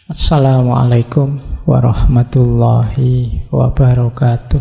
Assalamualaikum warahmatullahi wabarakatuh.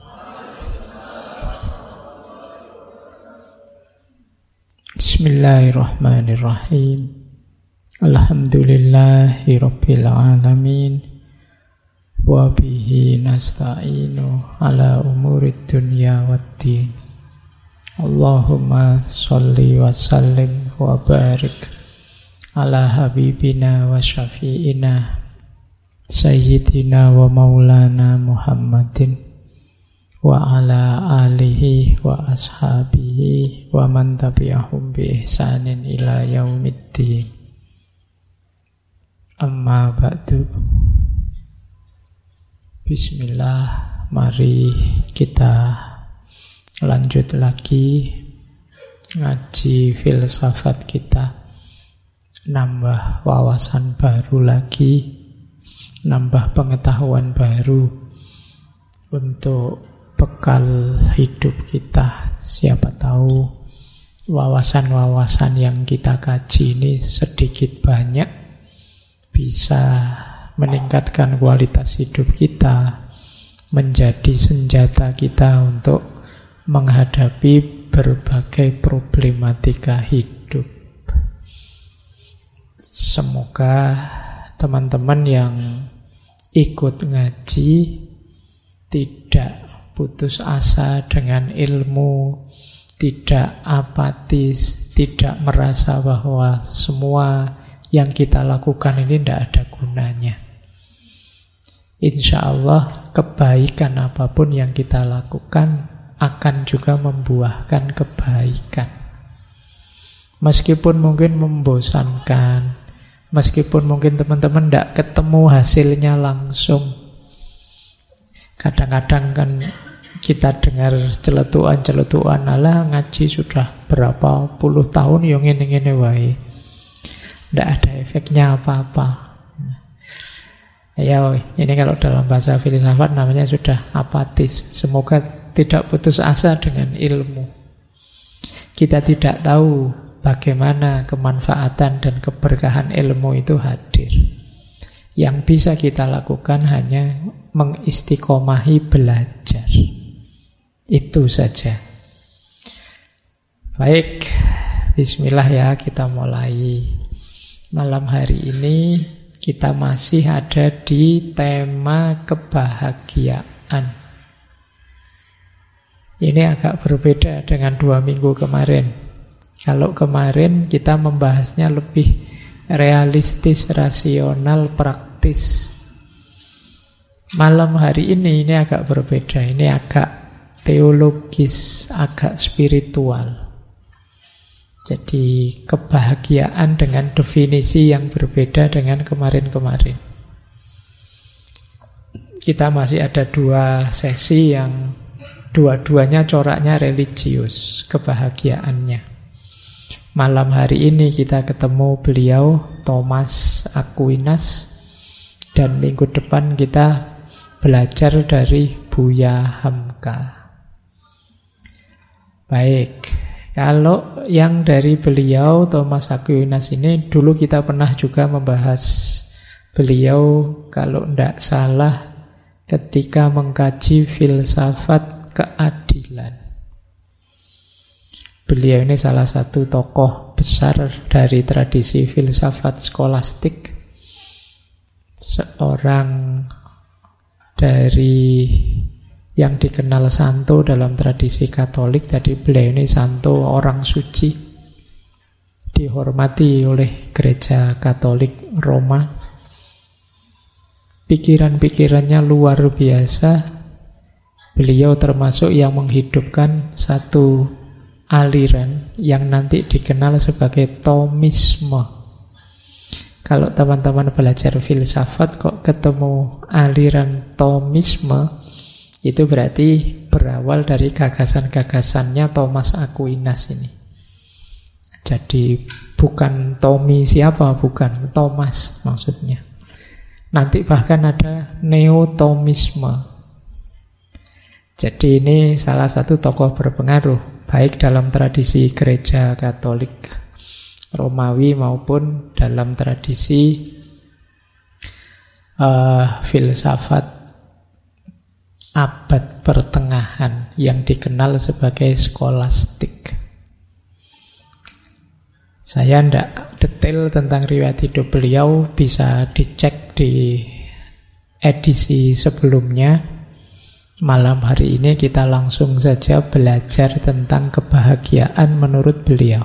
Bismillahirrahmanirrahim. Alhamdulillahi rabbil alamin. Wa bihi nasta'inu ala umurid dunya waddin. Allahumma sholli wa sallim wa barik ala habibina wa syafi'ina sayyidina wa maulana Muhammadin wa ala alihi wa ashabihi wa man tabi'ahum bi ihsanin ila yaumiddin. Amma ba'du. Bismillah, mari kita lanjut lagi ngaji filsafat kita. Nambah wawasan baru lagi, nambah pengetahuan baru untuk bekal hidup kita. Siapa tahu wawasan-wawasan yang kita kaji ini sedikit banyak bisa meningkatkan kualitas hidup kita, menjadi senjata kita untuk menghadapi berbagai problematika hidup. Semoga teman-teman yang ikut ngaji tidak putus asa dengan ilmu, tidak apatis, tidak merasa bahwa semua yang kita lakukan ini tidak ada gunanya. Insya Allah kebaikan apapun yang kita lakukan akan juga membuahkan kebaikan. Meskipun mungkin membosankan, meskipun mungkin teman-teman tidak ketemu hasilnya langsung. Kadang-kadang kan kita dengar celetuan-celetuan, alah ngaji sudah berapa puluh tahun yang ini wae, tidak ada efeknya apa-apa. Ya, ini kalau dalam bahasa filsafat namanya sudah apatis. Semoga tidak putus asa dengan ilmu. Kita tidak tahu bagaimana kemanfaatan dan keberkahan ilmu itu hadir. Yang bisa kita lakukan hanya mengistiqomahi belajar. Itu saja. Baik, bismillah ya, kita mulai. Malam hari ini kita masih ada di tema kebahagiaan. Ini agak berbeda dengan 2 minggu kemarin. Kalau kemarin kita membahasnya lebih realistis, rasional, praktis. Malam hari ini agak berbeda. Ini agak teologis, agak spiritual. Jadi kebahagiaan dengan definisi yang berbeda dengan kemarin-kemarin. Kita masih ada 2 sesi yang dua-duanya coraknya religius, kebahagiaannya. Malam hari ini kita ketemu beliau Thomas Aquinas, dan minggu depan kita belajar dari Buya Hamka. Baik, kalau yang dari beliau Thomas Aquinas ini dulu kita pernah juga membahas beliau, kalau tidak salah ketika mengkaji filsafat keadilan. Beliau ini salah satu tokoh besar dari tradisi filsafat skolastik, seorang dari yang dikenal santo dalam tradisi Katolik. Jadi beliau ini santo, orang suci, dihormati oleh gereja Katolik Roma. Pikiran-pikirannya luar biasa. Beliau termasuk yang menghidupkan satu aliran yang nanti dikenal sebagai Thomisme. Kalau teman-teman belajar filsafat kok ketemu aliran Thomisme, itu berarti berawal dari gagasan-gagasannya Thomas Aquinas ini. Jadi bukan Tommy siapa, bukan Thomas maksudnya. Nanti bahkan ada Neo-Thomisme. Jadi ini salah satu tokoh berpengaruh baik dalam tradisi gereja Katolik Romawi maupun dalam tradisi filsafat abad pertengahan yang dikenal sebagai skolastik. Saya tidak detail tentang riwayat hidup beliau, bisa dicek di edisi sebelumnya. Malam hari ini kita langsung saja belajar tentang kebahagiaan menurut beliau.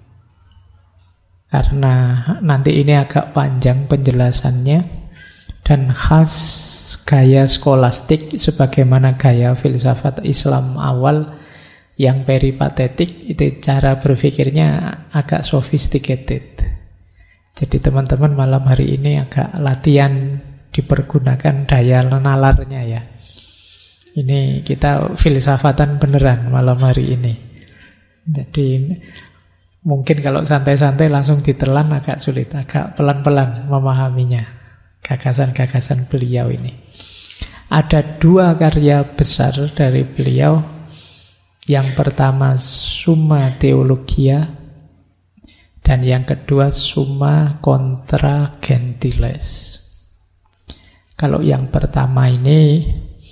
Karena nanti ini agak panjang penjelasannya, dan khas gaya skolastik sebagaimana gaya filsafat Islam awal yang peripatetik, itu cara berpikirnya agak sophisticated. Jadi teman-teman malam hari ini agak latihan dipergunakan daya nalarnya ya. Ini kita filsafatan beneran malam hari ini. Jadi mungkin kalau santai-santai langsung ditelan agak sulit, agak pelan-pelan memahaminya, gagasan-gagasan beliau ini. Ada dua karya besar dari beliau. Yang pertama Summa Theologia, dan yang kedua Summa Contra Gentiles. Kalau yang pertama ini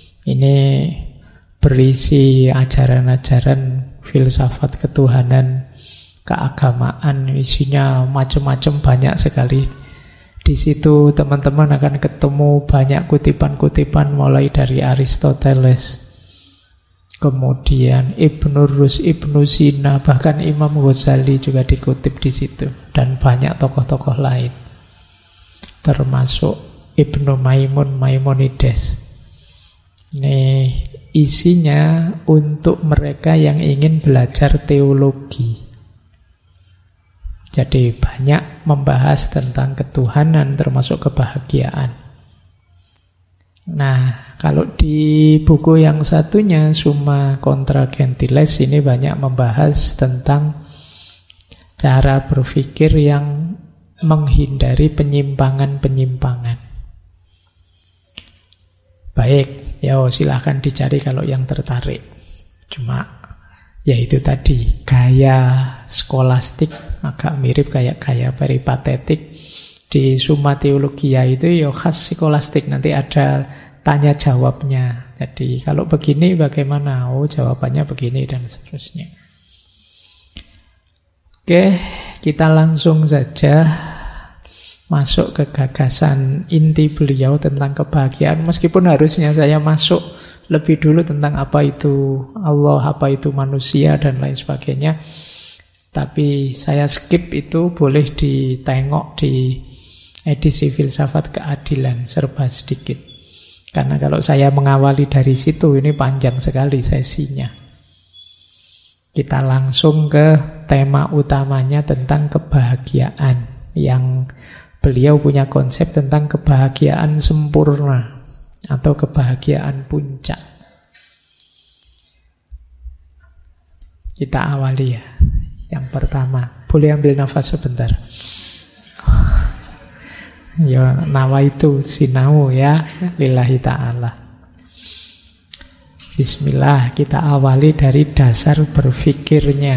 berisi ajaran-ajaran filsafat ketuhanan, keagamaan, isinya macam-macam, banyak sekali. Di situ teman-teman akan ketemu banyak kutipan-kutipan mulai dari Aristoteles, kemudian Ibnu Rus, Ibnu Sina, bahkan Imam Ghazali juga dikutip di situ, dan banyak tokoh-tokoh lain, termasuk Ibnu Maimun, Maimonides. Ini isinya untuk mereka yang ingin belajar teologi. Jadi banyak membahas tentang ketuhanan, termasuk kebahagiaan. Nah, kalau di buku yang satunya Summa Contra Gentiles ini banyak membahas tentang cara berpikir yang menghindari penyimpangan-penyimpangan. Baik, ya silahkan dicari kalau yang tertarik. Cuma ya itu tadi, gaya skolastik agak mirip kayak gaya peripatetik. Di Summa Theologia itu ya khas skolastik, nanti ada tanya jawabnya. Jadi kalau begini bagaimana? Oh, jawabannya begini, dan seterusnya. Oke, kita langsung saja masuk ke gagasan inti beliau tentang kebahagiaan. Meskipun harusnya saya masuk lebih dulu tentang apa itu Allah, apa itu manusia, dan lain sebagainya. Tapi saya skip itu, boleh ditengok di edisi Filsafat Keadilan, serba sedikit. Karena kalau saya mengawali dari situ, ini panjang sekali sesinya. Kita langsung ke tema utamanya tentang kebahagiaan, yang beliau punya konsep tentang kebahagiaan sempurna atau kebahagiaan puncak. Kita awali ya. Yang pertama, boleh ambil nafas sebentar. Ya, nawaitu sinau ya, lillahi ta'ala. Bismillah, kita awali dari dasar berpikirnya.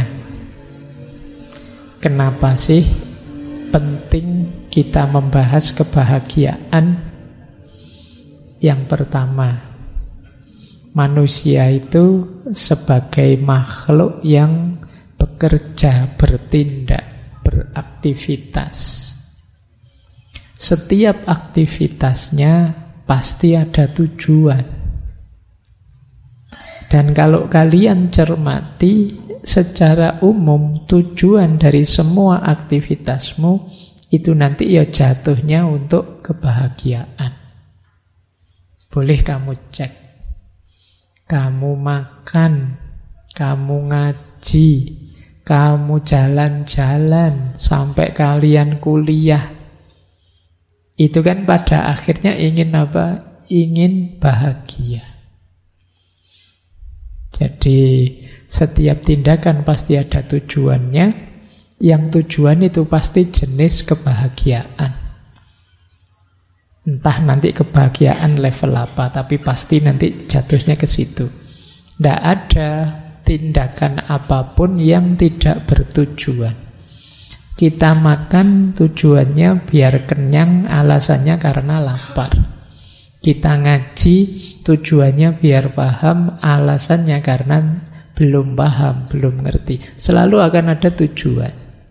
Kenapa sih penting kita membahas kebahagiaan? Yang pertama, manusia itu sebagai makhluk yang bekerja, bertindak, beraktivitas. Setiap aktivitasnya pasti ada tujuan. Dan kalau kalian cermati, secara umum tujuan dari semua aktivitasmu itu nanti ya jatuhnya untuk kebahagiaan. Boleh kamu cek. Kamu makan, kamu ngaji, kamu jalan-jalan, sampai kalian kuliah. Itu kan pada akhirnya ingin apa? Ingin bahagia. Jadi setiap tindakan pasti ada tujuannya. Yang tujuan itu pasti jenis kebahagiaan. Entah nanti kebahagiaan level apa, tapi pasti nanti jatuhnya ke situ. Tidak ada tindakan apapun yang tidak bertujuan. Kita makan tujuannya biar kenyang, alasannya karena lapar. Kita ngaji tujuannya biar paham, alasannya karena belum paham, belum ngerti. Selalu akan ada tujuan.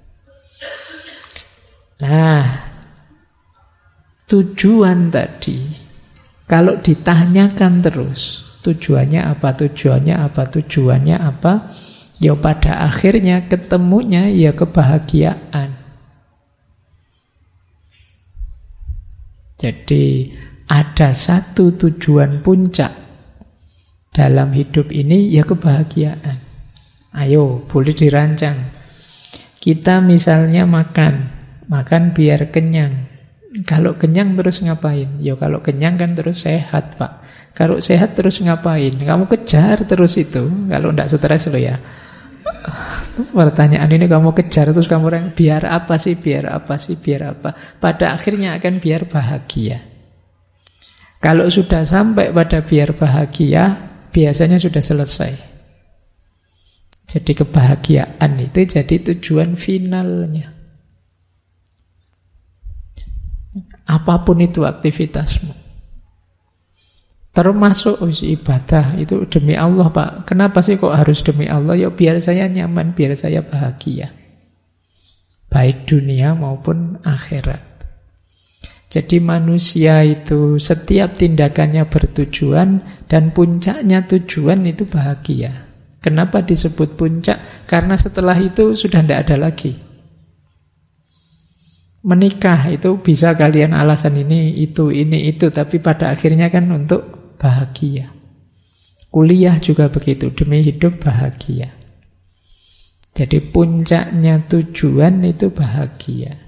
Nah, tujuan tadi, kalau ditanyakan terus, tujuannya apa, tujuannya apa, tujuannya apa, ya pada akhirnya ketemunya ya kebahagiaan. Jadi ada satu tujuan puncak dalam hidup ini, ya kebahagiaan. Ayo, boleh dirancang. Kita misalnya makan biar kenyang. Kalau kenyang terus ngapain? Ya kalau kenyang kan terus sehat, Pak. Kalau sehat terus ngapain? Kamu kejar terus itu. Kalau tidak stres lo ya. Pertanyaan ini kamu kejar terus kamu biar apa sih, biar apa sih, biar apa. Pada akhirnya akan biar bahagia. Kalau sudah sampai pada biar bahagia, biasanya sudah selesai. Jadi kebahagiaan itu jadi tujuan finalnya. Apapun itu aktivitasmu. Termasuk ibadah itu demi Allah, Pak. Kenapa sih kok harus demi Allah? Ya biar saya nyaman, biar saya bahagia. Baik dunia maupun akhirat. Jadi manusia itu setiap tindakannya bertujuan dan puncaknya tujuan itu bahagia. Kenapa disebut puncak? Karena setelah itu sudah tidak ada lagi. Menikah itu bisa kalian alasan ini, itu, tapi pada akhirnya kan untuk bahagia. Kuliah juga begitu, demi hidup bahagia. Jadi puncaknya tujuan itu bahagia.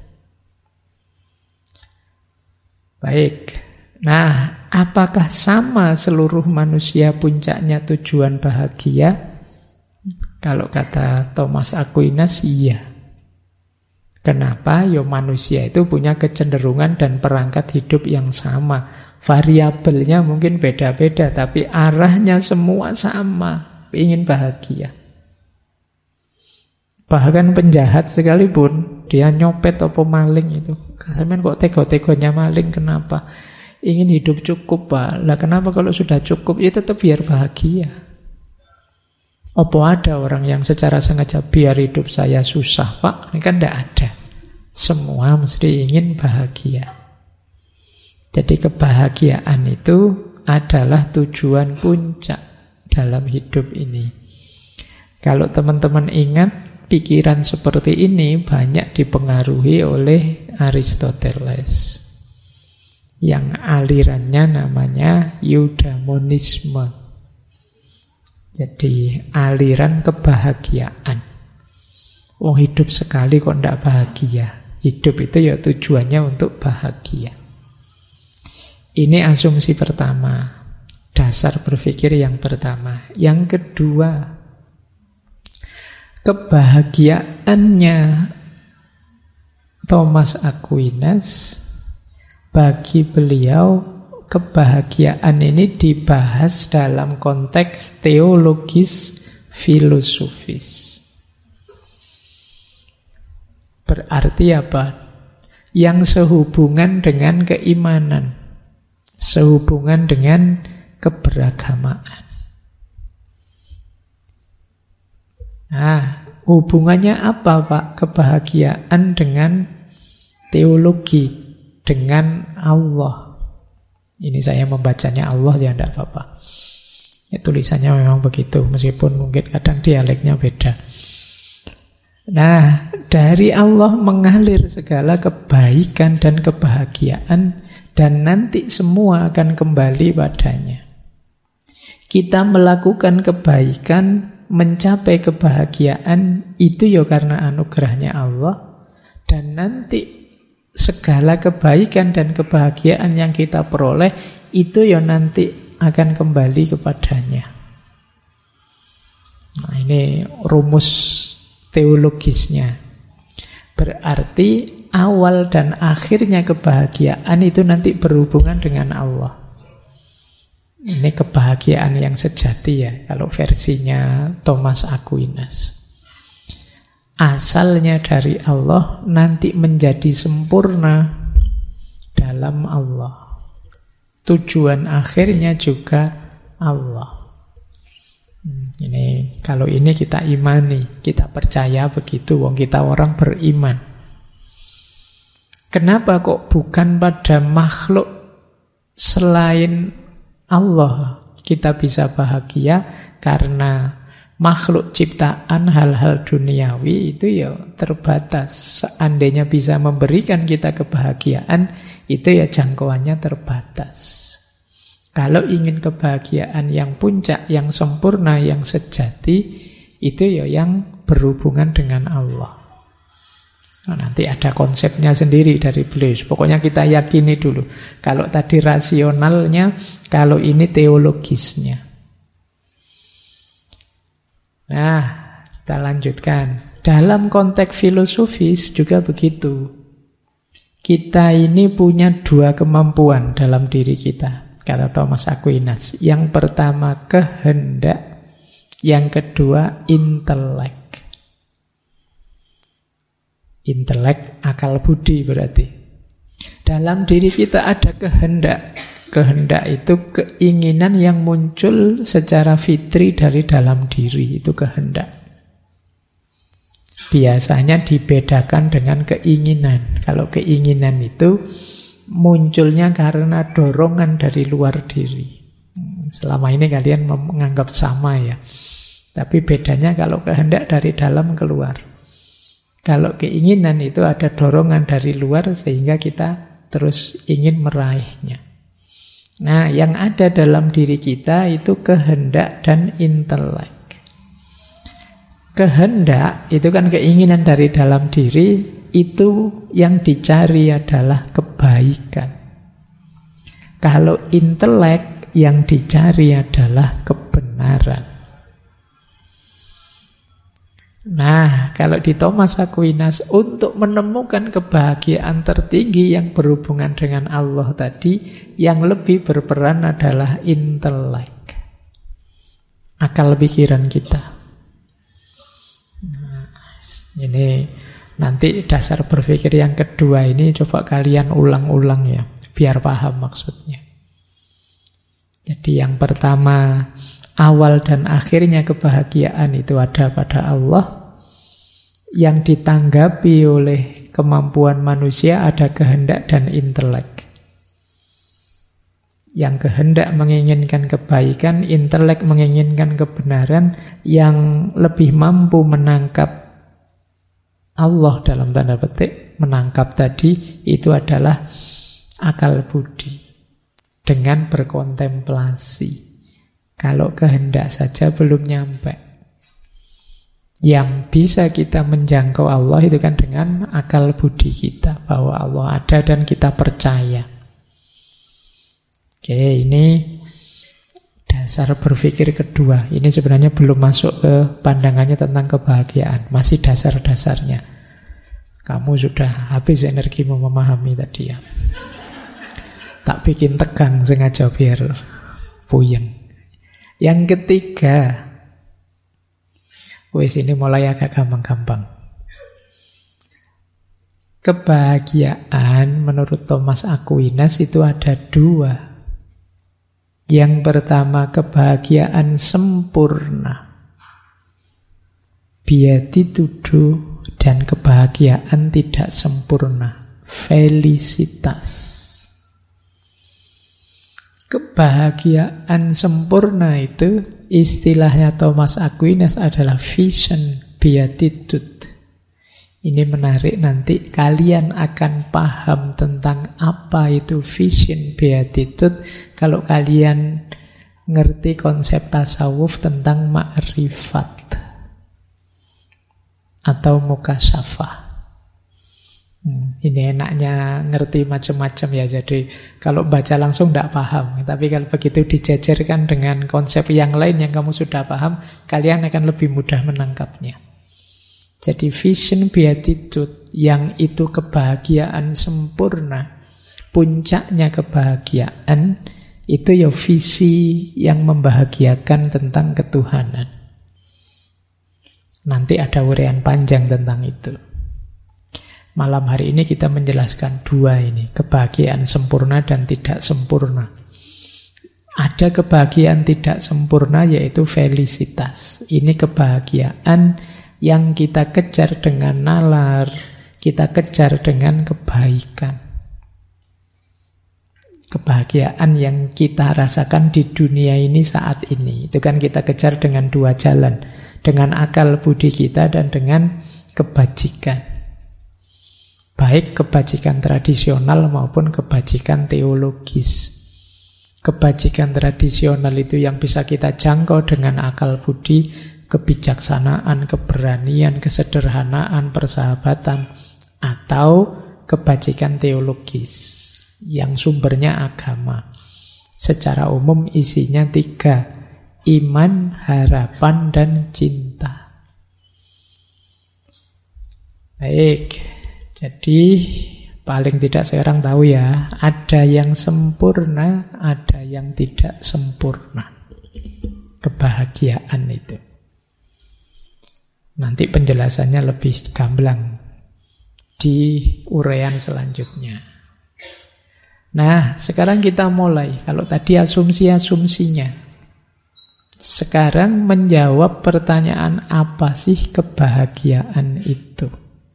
Baik, nah apakah sama seluruh manusia puncaknya tujuan bahagia? Kalau kata Thomas Aquinas, iya. Kenapa? Ya manusia itu punya kecenderungan dan perangkat hidup yang sama. Variabelnya mungkin beda-beda, tapi arahnya semua sama, ingin bahagia. Bahkan penjahat sekalipun, dia nyopet atau maling itu, kalian kok tega-tegonya maling, kenapa? Ingin hidup cukup, Pak. Lah kenapa kalau sudah cukup, ya tetap biar bahagia. Apa ada orang yang secara sengaja biar hidup saya susah, Pak? Ini kan tidak ada. Semua mesti ingin bahagia. Jadi kebahagiaan itu adalah tujuan puncak dalam hidup ini. Kalau teman-teman ingat, pikiran seperti ini banyak dipengaruhi oleh Aristoteles yang alirannya namanya eudaimonisme. Jadi aliran kebahagiaan. Hidup sekali kok tidak bahagia. Hidup itu ya tujuannya untuk bahagia. Ini asumsi pertama, dasar berpikir yang pertama. Yang kedua, kebahagiaannya Thomas Aquinas, bagi beliau kebahagiaan ini dibahas dalam konteks teologis filosofis. Berarti apa? Yang sehubungan dengan keimanan, sehubungan dengan keberagamaan. Nah, hubungannya apa, Pak? Kebahagiaan dengan teologi, dengan Allah. Ini saya membacanya Allah, ya tidak apa-apa. Ya, tulisannya memang begitu, meskipun mungkin kadang dialeknya beda. Nah, dari Allah mengalir segala kebaikan dan kebahagiaan, dan nanti semua akan kembali padanya. Kita melakukan kebaikan, mencapai kebahagiaan, itu ya karena anugerahnya Allah. Dan nanti segala kebaikan dan kebahagiaan yang kita peroleh, itu ya nanti akan kembali kepadanya. Nah, ini rumus teologisnya. Berarti awal dan akhirnya kebahagiaan itu nanti berhubungan dengan Allah. Ini kebahagiaan yang sejati ya, kalau versinya Thomas Aquinas. Asalnya dari Allah, nanti menjadi sempurna dalam Allah. tujuan akhirnya juga Allah. Ini kalau ini kita imani, kita percaya begitu, wong kita orang beriman. Kenapa kok bukan pada makhluk selain Allah kita bisa bahagia? Karena makhluk ciptaan hal-hal duniawi itu ya terbatas. Seandainya bisa memberikan kita kebahagiaan, itu ya jangkauannya terbatas. Kalau ingin kebahagiaan yang puncak, yang sempurna, yang sejati, itu ya yang berhubungan dengan Allah. Nah, nanti ada konsepnya sendiri dari beliau. Pokoknya kita yakini dulu. Kalau tadi rasionalnya, kalau ini teologisnya. Nah, kita lanjutkan. Dalam konteks filosofis juga begitu. Kita ini punya dua kemampuan dalam diri kita, kata Thomas Aquinas. Yang pertama kehendak, yang kedua intelek. Intelek, akal budi berarti. Dalam diri kita ada kehendak. Kehendak itu keinginan yang muncul secara fitri dari dalam diri, itu kehendak. Biasanya dibedakan dengan keinginan. Kalau keinginan itu munculnya karena dorongan dari luar diri. Selama ini kalian menganggap sama ya. Tapi bedanya kalau kehendak dari dalam keluar. Kalau keinginan itu ada dorongan dari luar sehingga kita terus ingin meraihnya. Nah, yang ada dalam diri kita itu kehendak dan intelek. Kehendak itu kan keinginan dari dalam diri, itu yang dicari adalah kebaikan. Kalau intelek yang dicari adalah kebenaran. Nah, kalau di Thomas Aquinas, untuk menemukan kebahagiaan tertinggi yang berhubungan dengan Allah tadi, yang lebih berperan adalah intelek, akal pikiran kita. Nah, ini nanti dasar berpikir yang kedua ini coba kalian ulang-ulang ya, biar paham maksudnya. Jadi yang pertama, awal dan akhirnya kebahagiaan itu ada pada Allah. Yang ditanggapi oleh kemampuan manusia ada kehendak dan intelek. Yang kehendak menginginkan kebaikan, intelek menginginkan kebenaran. Yang lebih mampu menangkap Allah dalam tanda petik, menangkap tadi, itu adalah akal budi. Dengan berkontemplasi. Kalau kehendak saja belum nyampe. Yang bisa kita menjangkau Allah itu kan dengan akal budi kita, bahwa Allah ada dan kita percaya. Oke, ini dasar berpikir kedua. Ini sebenarnya belum masuk ke pandangannya tentang kebahagiaan, masih dasar-dasarnya. Kamu sudah habis energimu memahami tadi ya. Tak bikin tegang sengaja biar puyeng. Yang ketiga, wis ini mulai agak gampang-gampang. Kebahagiaan menurut Thomas Aquinas itu ada dua. Yang pertama kebahagiaan sempurna, beatitudo, dan kebahagiaan tidak sempurna, felicitas. Kebahagiaan sempurna itu istilahnya Thomas Aquinas adalah vision beatitude. Ini menarik, nanti kalian akan paham tentang apa itu vision beatitude kalau kalian ngerti konsep tasawuf tentang ma'rifat atau mukasyafah. Ini enaknya ngerti macam-macam ya. Jadi kalau baca langsung tidak paham, tapi kalau begitu dijajarkan dengan konsep yang lain yang kamu sudah paham, kalian akan lebih mudah menangkapnya. Jadi vision beatitude, yang itu kebahagiaan sempurna, puncaknya kebahagiaan, itu ya visi yang membahagiakan tentang ketuhanan. Nanti ada uraian panjang tentang itu. Malam hari ini kita menjelaskan dua ini, kebahagiaan sempurna dan tidak sempurna. Ada kebahagiaan tidak sempurna, yaitu felicitas. Ini kebahagiaan yang kita kejar dengan nalar, kita kejar dengan kebaikan. Kebahagiaan yang kita rasakan di dunia ini saat ini, itu kan kita kejar dengan dua jalan, dengan akal budi kita dan dengan kebajikan. Baik kebajikan tradisional maupun kebajikan teologis. Kebajikan tradisional itu yang bisa kita jangkau dengan akal budi, kebijaksanaan, keberanian, kesederhanaan, persahabatan, atau kebajikan teologis yang sumbernya agama. Secara umum isinya 3: iman, harapan, dan cinta. Baik, jadi paling tidak sekarang tahu ya, ada yang sempurna, ada yang tidak sempurna. Kebahagiaan itu. Nanti penjelasannya lebih gamblang di uraian selanjutnya. Nah, sekarang kita mulai. Kalau tadi asumsi-asumsinya, sekarang menjawab pertanyaan apa sih kebahagiaan itu?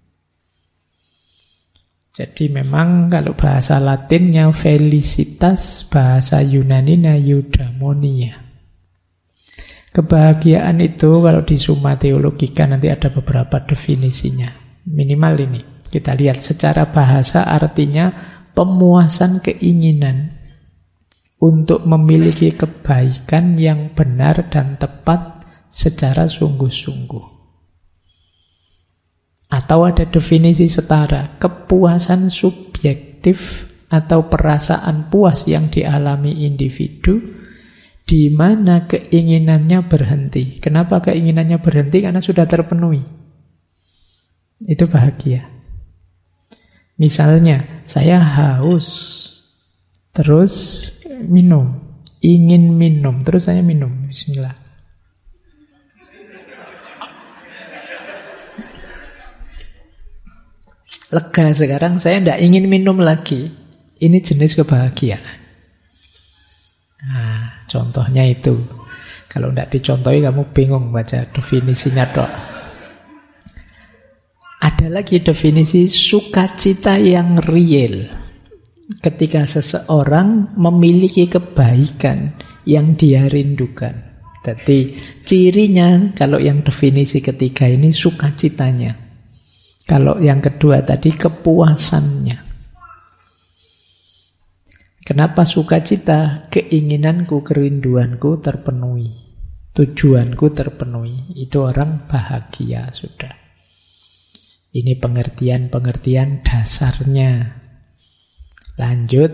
Jadi memang kalau bahasa Latinnya felicitas, bahasa Yunaninya eudaimonia. Kebahagiaan itu kalau di Summa Theologica nanti ada beberapa definisinya. Minimal ini, kita lihat secara bahasa artinya pemuasan keinginan untuk memiliki kebaikan yang benar dan tepat secara sungguh-sungguh. Atau ada definisi setara, kepuasan subjektif atau perasaan puas yang dialami individu di mana keinginannya berhenti. Kenapa keinginannya berhenti? Karena sudah terpenuhi. Itu bahagia. Misalnya, saya haus, terus minum, ingin minum, terus saya minum, bismillah. Lega sekarang, saya tidak ingin minum lagi. Ini jenis kebahagiaan. Nah, contohnya itu. Kalau tidak dicontohi kamu bingung baca definisinya dok. Ada lagi definisi sukacita yang real. Ketika seseorang memiliki kebaikan yang dia rindukan. Jadi cirinya kalau yang definisi ketiga ini sukacitanya. Kalau yang kedua tadi kepuasannya. Kenapa sukacita? Keinginanku, kerinduanku terpenuhi. Tujuanku terpenuhi. Itu orang bahagia sudah. Ini pengertian-pengertian dasarnya. Lanjut.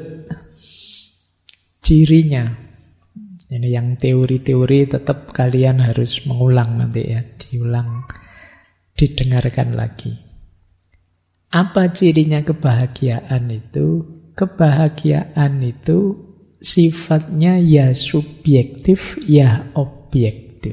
Cirinya. Ini yang teori-teori tetap kalian harus mengulang nanti ya. Diulang, didengarkan lagi. Apa cirinya kebahagiaan itu? Kebahagiaan itu sifatnya ya subjektif, ya objektif.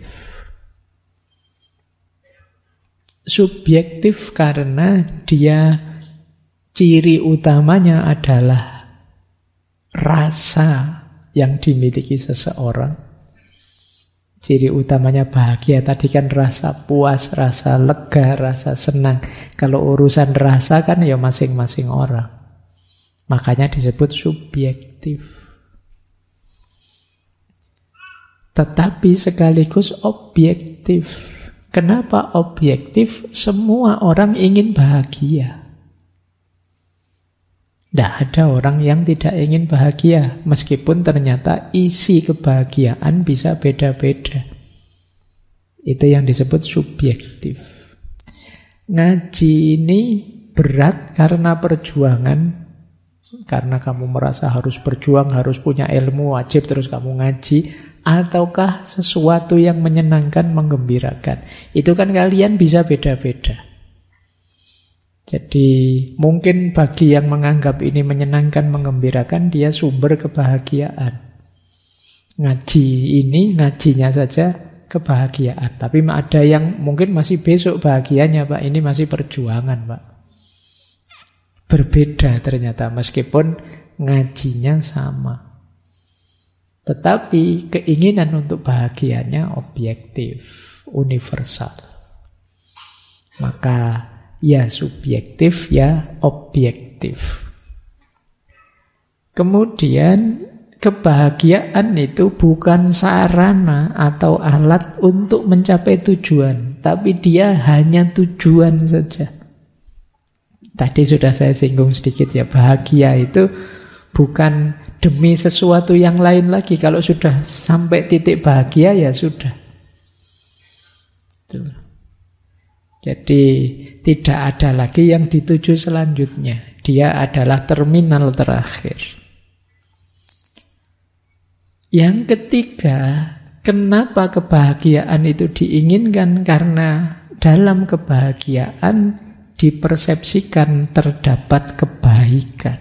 Subjektif karena dia ciri utamanya adalah rasa yang dimiliki seseorang. Ciri utamanya bahagia tadi kan rasa puas, rasa lega, rasa senang. Kalau urusan rasa kan ya masing-masing orang. Makanya disebut subjektif. Tetapi sekaligus objektif. Kenapa objektif? Semua orang ingin bahagia. Tidak ada orang yang tidak ingin bahagia, meskipun ternyata isi kebahagiaan bisa beda-beda. Itu yang disebut subjektif. Ngaji ini berat karena perjuangan, karena kamu merasa harus berjuang, harus punya ilmu, wajib terus kamu ngaji, ataukah sesuatu yang menyenangkan, menggembirakan. Itu kan kalian bisa beda-beda. Jadi mungkin bagi yang menganggap ini menyenangkan, menggembirakan, dia sumber kebahagiaan. Ngaji ini, ngajinya saja kebahagiaan. Tapi ada yang mungkin masih besok bahagianya, Pak. Ini masih perjuangan, Pak. Berbeda ternyata, meskipun ngajinya sama. Tetapi keinginan untuk bahagianya objektif, universal. Maka ya subjektif, ya objektif. Kemudian kebahagiaan itu bukan sarana atau alat untuk mencapai tujuan, tapi dia hanya tujuan saja. Tadi sudah saya singgung sedikit ya, bahagia itu bukan demi sesuatu yang lain lagi. Kalau sudah sampai titik bahagia ya sudah. Jadi tidak ada lagi yang dituju selanjutnya. Dia adalah terminal terakhir. Yang ketiga, kenapa kebahagiaan itu diinginkan? Karena dalam kebahagiaan dipersepsikan terdapat kebaikan.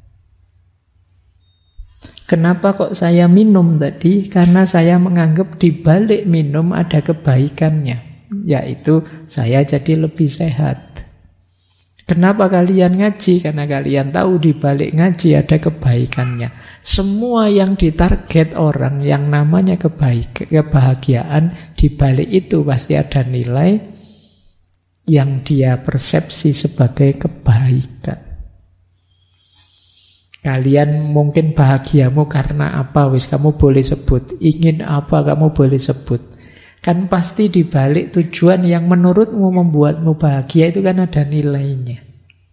Kenapa kok saya minum tadi? Karena saya menganggap di balik minum ada kebaikannya, yaitu saya jadi lebih sehat. Kenapa kalian ngaji? Karena kalian tahu di balik ngaji ada kebaikannya. Semua yang ditarget orang yang namanya kebahagiaan, di balik itu pasti ada nilai yang dia persepsi sebagai kebaikan. Kalian mungkin bahagiamu karena apa? Wis kamu boleh sebut. Ingin apa kamu boleh sebut. Kan pasti di balik tujuan yang menurutmu membuatmu bahagia itu kan ada nilainya.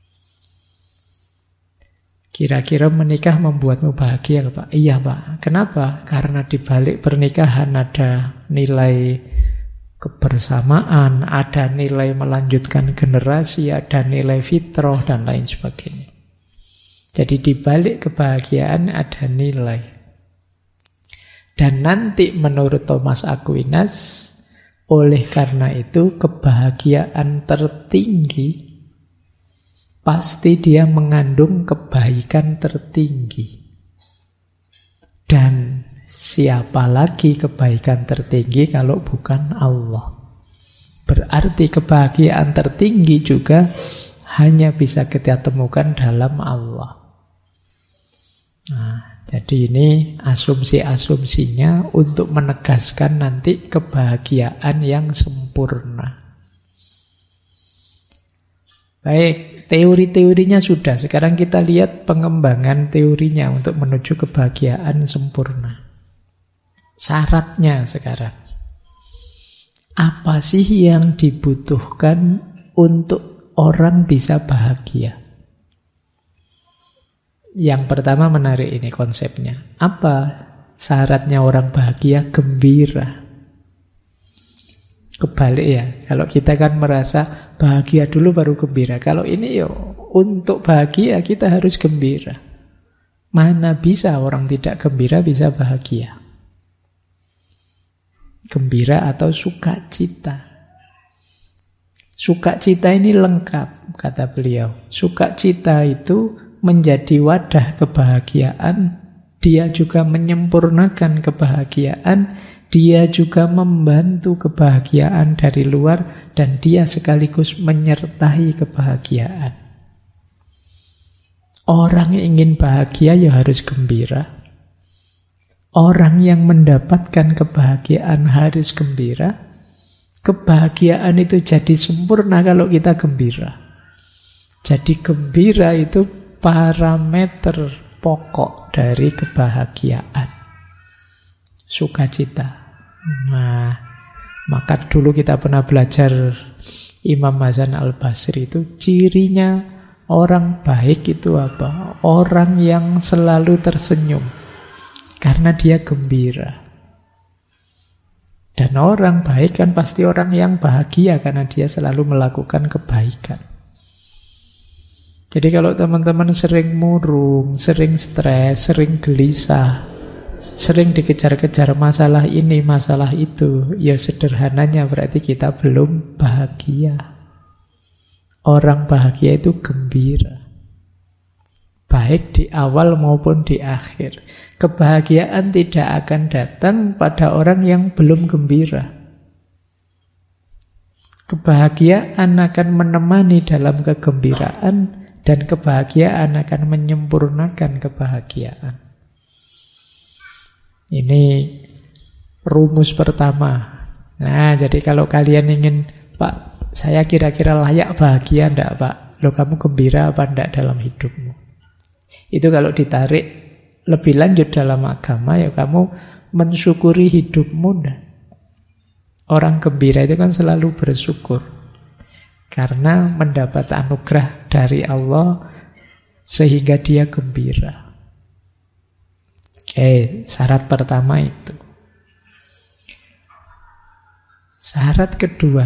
Kira-kira menikah membuatmu bahagia, Pak? Iya, Pak. Kenapa? Karena di balik pernikahan ada nilai kebersamaan, ada nilai melanjutkan generasi, ada nilai fitrah, dan lain sebagainya. Jadi di balik kebahagiaan ada nilai. Dan nanti menurut Thomas Aquinas, oleh karena itu kebahagiaan tertinggi pasti dia mengandung kebaikan tertinggi. Dan siapa lagi kebaikan tertinggi kalau bukan Allah? Berarti kebahagiaan tertinggi juga hanya bisa kita temukan dalam Allah. Nah, jadi ini asumsi-asumsinya untuk menegaskan nanti kebahagiaan yang sempurna. Baik, teori-teorinya sudah. Sekarang kita lihat pengembangan teorinya untuk menuju kebahagiaan sempurna. Syaratnya sekarang. Apa sih yang dibutuhkan untuk orang bisa bahagia? Yang pertama menarik ini konsepnya. Apa syaratnya orang bahagia? Gembira. Kebalik ya. Kalau kita kan merasa bahagia dulu baru gembira. Kalau ini untuk bahagia kita harus gembira. Mana bisa orang tidak gembira bisa bahagia? Gembira atau sukacita. Sukacita ini lengkap, kata beliau. Sukacita itu menjadi wadah kebahagiaan, dia juga menyempurnakan kebahagiaan, dia juga membantu kebahagiaan dari luar, dan dia sekaligus menyertai kebahagiaan. Orang yang ingin bahagia ya harus gembira. Orang yang mendapatkan kebahagiaan harus gembira. Kebahagiaan itu jadi sempurna kalau kita gembira. Jadi gembira itu parameter pokok dari kebahagiaan. Sukacita. Nah, maka dulu kita pernah belajar Imam Hasan Al-Basri itu cirinya orang baik itu apa? Orang yang selalu tersenyum karena dia gembira. Dan orang baik kan pasti orang yang bahagia karena dia selalu melakukan kebaikan. Jadi kalau teman-teman sering murung, sering stres, sering gelisah, sering dikejar-kejar masalah ini, masalah itu, ya sederhananya berarti kita belum bahagia. Orang bahagia itu gembira. Baik di awal maupun di akhir. Kebahagiaan tidak akan datang pada orang yang belum gembira. Kebahagiaan akan menemani dalam kegembiraan, dan kebahagiaan akan menyempurnakan kebahagiaan. Ini rumus pertama. Nah, jadi kalau kalian ingin, Pak, saya kira-kira layak bahagia enggak, Pak? Loh, kamu gembira apa enggak dalam hidupmu? Itu kalau ditarik lebih lanjut dalam agama, ya kamu mensyukuri hidupmu enggak? Orang gembira itu kan selalu bersyukur karena mendapat anugerah dari Allah sehingga dia gembira. Oke, syarat pertama itu. Syarat kedua,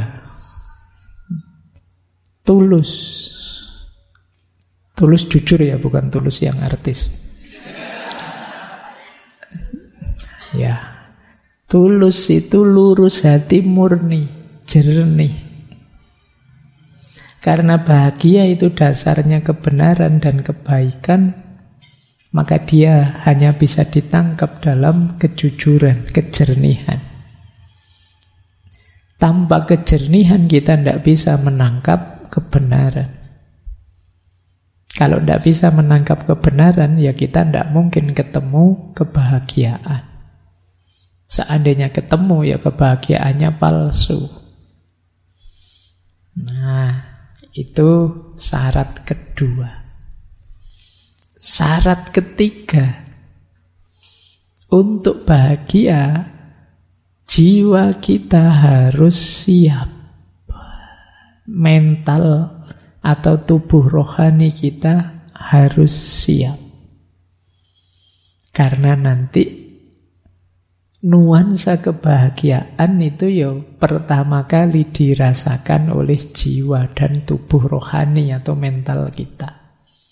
tulus. Tulus jujur ya, bukan tulus yang artis. Ya, tulus itu lurus hati, murni, jernih. Karena bahagia itu dasarnya kebenaran dan kebaikan, maka dia hanya bisa ditangkap dalam kejujuran, kejernihan. Tanpa kejernihan kita tidak bisa menangkap kebenaran. Kalau tidak bisa menangkap kebenaran, ya kita tidak mungkin ketemu kebahagiaan. Seandainya ketemu, ya kebahagiaannya palsu. Nah, itu syarat kedua. Syarat ketiga, untuk bahagia, jiwa kita harus siap. Mental atau tubuh rohani kita harus siap. Karena nanti nuansa kebahagiaan itu ya pertama kali dirasakan oleh jiwa dan tubuh rohani atau mental kita.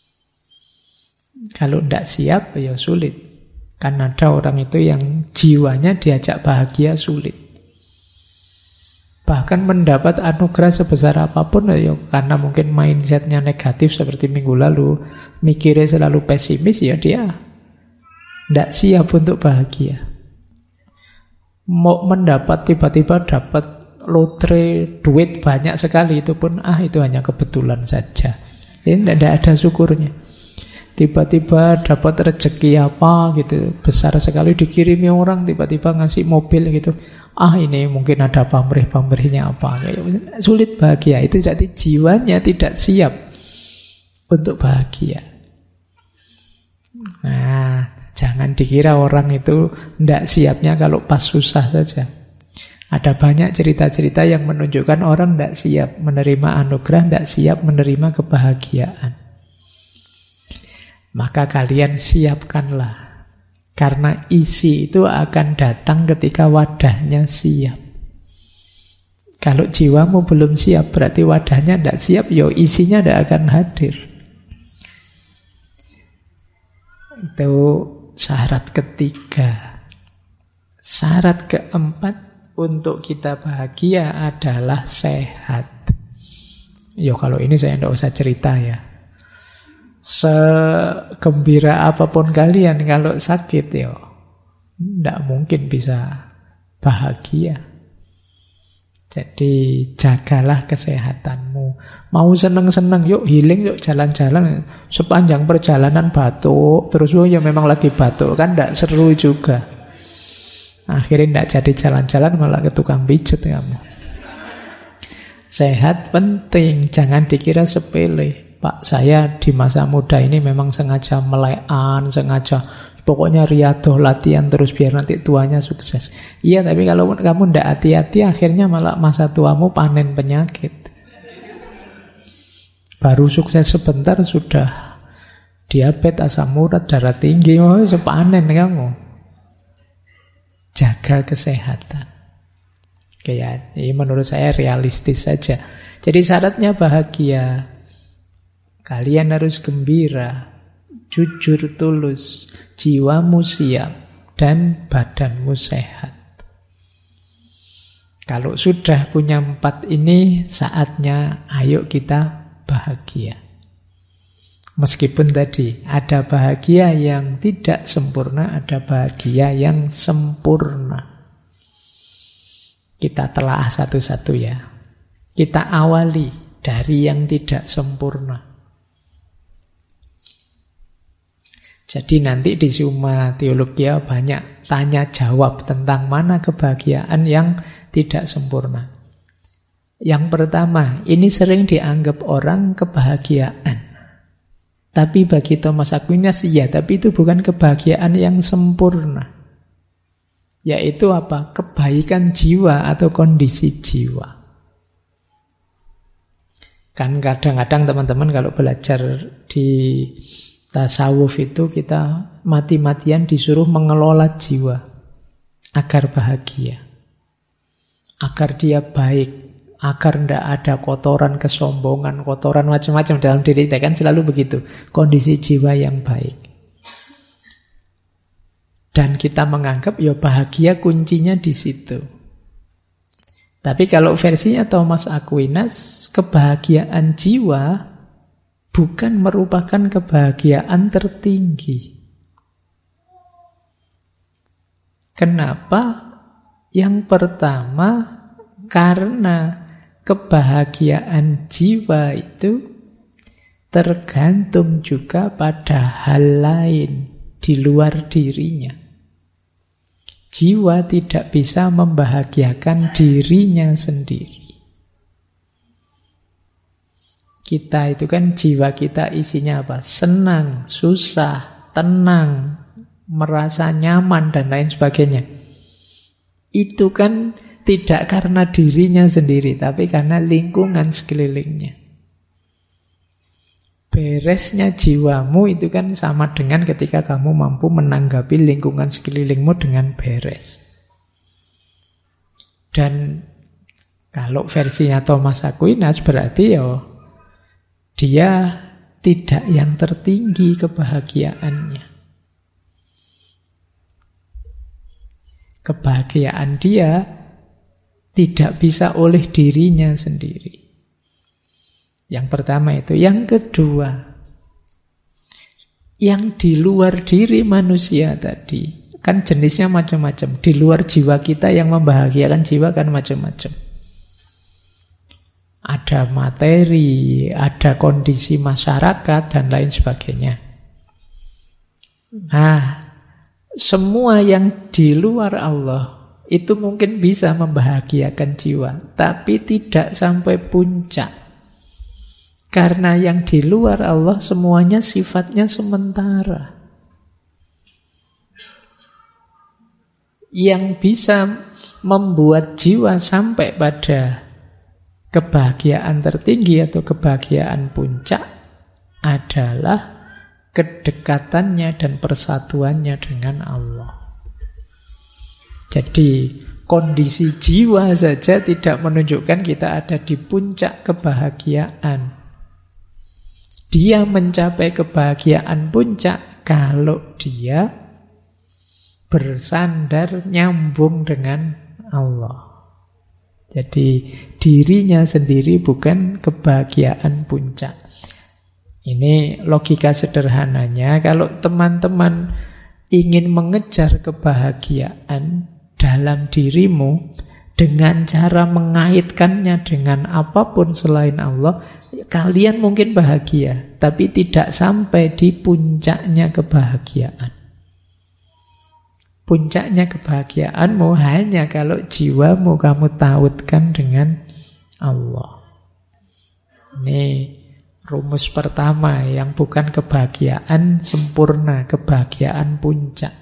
Kalau tidak siap ya sulit. Kan ada orang itu yang jiwanya diajak bahagia sulit. Bahkan mendapat anugerah sebesar apapun ya karena mungkin mindsetnya negatif seperti minggu lalu, mikirnya selalu pesimis, ya dia tidak siap untuk bahagia. Mau mendapat tiba-tiba dapat lotre duit banyak sekali, itu pun itu hanya kebetulan saja. Ini tidak ada syukurnya. Tiba-tiba dapat rezeki apa gitu besar sekali, dikirimi orang tiba-tiba ngasih mobil gitu, ini mungkin ada pamrih-pamrihnya apa, sulit bahagia. Itu berarti jiwanya tidak siap untuk bahagia. Nah, jangan dikira orang itu tidak siapnya kalau pas susah saja. Ada banyak cerita-cerita yang menunjukkan orang tidak siap menerima anugerah, tidak siap menerima kebahagiaan. Maka kalian siapkanlah. Karena isi itu akan datang ketika wadahnya siap. Kalau jiwamu belum siap, berarti wadahnya tidak siap, isinya tidak akan hadir. Itu syarat ketiga. Syarat keempat untuk kita bahagia adalah sehat. Kalau ini saya tidak usah cerita ya. Segembira apapun kalian, kalau sakit tidak mungkin bisa bahagia. Jadi jagalah kesehatanmu. Mau seneng-seneng, yuk healing, yuk jalan-jalan. Sepanjang perjalanan batuk, terus memang lagi batuk, kan tidak seru juga. Akhirnya tidak jadi jalan-jalan, malah ke tukang pijet kamu. Sehat penting, jangan dikira sepele. Pak, saya di masa muda ini memang sengaja melekan, sengaja pokoknya riadoh latihan terus biar nanti tuanya sukses. Iya, tapi kalau kamu tidak hati-hati, akhirnya malah masa tuamu panen penyakit. Baru sukses sebentar sudah diabetes, asam urat, darah tinggi, sepanen kamu. Jaga kesehatan. Ini menurut saya realistis saja. Jadi syaratnya bahagia. Kalian harus gembira, jujur, tulus, jiwamu siap, dan badanmu sehat. Kalau sudah punya 4 ini, saatnya ayo kita bahagia. Meskipun tadi ada bahagia yang tidak sempurna, ada bahagia yang sempurna. Kita telah satu-satu ya. Kita awali dari yang tidak sempurna. Jadi nanti di Summa Theologia banyak tanya jawab tentang mana kebahagiaan yang tidak sempurna. Yang pertama, ini sering dianggap orang kebahagiaan. Tapi bagi Thomas Aquinas, ya, tapi itu bukan kebahagiaan yang sempurna. Yaitu apa? Kebaikan jiwa atau kondisi jiwa. Kan kadang-kadang teman-teman kalau belajar di tasawuf itu kita mati-matian disuruh mengelola jiwa agar bahagia, agar dia baik, agar tidak ada kotoran kesombongan, kotoran macam-macam dalam diri kita, kan selalu begitu, kondisi jiwa yang baik. Dan kita menganggap ya bahagia kuncinya di situ. Tapi kalau versinya Thomas Aquinas, kebahagiaan jiwa bukan merupakan kebahagiaan tertinggi. Kenapa? Yang pertama, karena kebahagiaan jiwa itu tergantung juga pada hal lain di luar dirinya. Jiwa tidak bisa membahagiakan dirinya sendiri. Kita itu kan jiwa kita isinya apa? Senang, susah, tenang, merasa nyaman, dan lain sebagainya. Itu kan tidak karena dirinya sendiri, tapi karena lingkungan sekelilingnya. Beresnya jiwamu itu kan sama dengan ketika kamu mampu menanggapi lingkungan sekelilingmu dengan beres. Dan kalau versinya Thomas Aquinas berarti ya dia tidak yang tertinggi kebahagiaannya. Kebahagiaan dia tidak bisa oleh dirinya sendiri. Yang pertama itu. Yang kedua, yang di luar diri manusia tadi, kan jenisnya macam-macam. Di luar jiwa kita yang membahagiakan jiwa kan macam-macam. Ada materi, ada kondisi masyarakat, dan lain sebagainya. Nah, semua yang di luar Allah itu mungkin bisa membahagiakan jiwa, tapi tidak sampai puncak. Karena yang di luar Allah semuanya sifatnya sementara. Yang bisa membuat jiwa sampai pada kebahagiaan tertinggi atau kebahagiaan puncak adalah kedekatannya dan persatuannya dengan Allah. Jadi kondisi jiwa saja tidak menunjukkan kita ada di puncak kebahagiaan. Dia mencapai kebahagiaan puncak kalau dia bersandar nyambung dengan Allah. Jadi dirinya sendiri bukan kebahagiaan puncak. Ini logika sederhananya. Kalau teman-teman ingin mengejar kebahagiaan dalam dirimu dengan cara mengaitkannya dengan apapun selain Allah, kalian mungkin bahagia, tapi tidak sampai di puncaknya kebahagiaan. Puncaknya kebahagiaanmu hanya kalau jiwamu kamu tautkan dengan Allah. Ini rumus pertama yang bukan kebahagiaan sempurna, kebahagiaan puncak.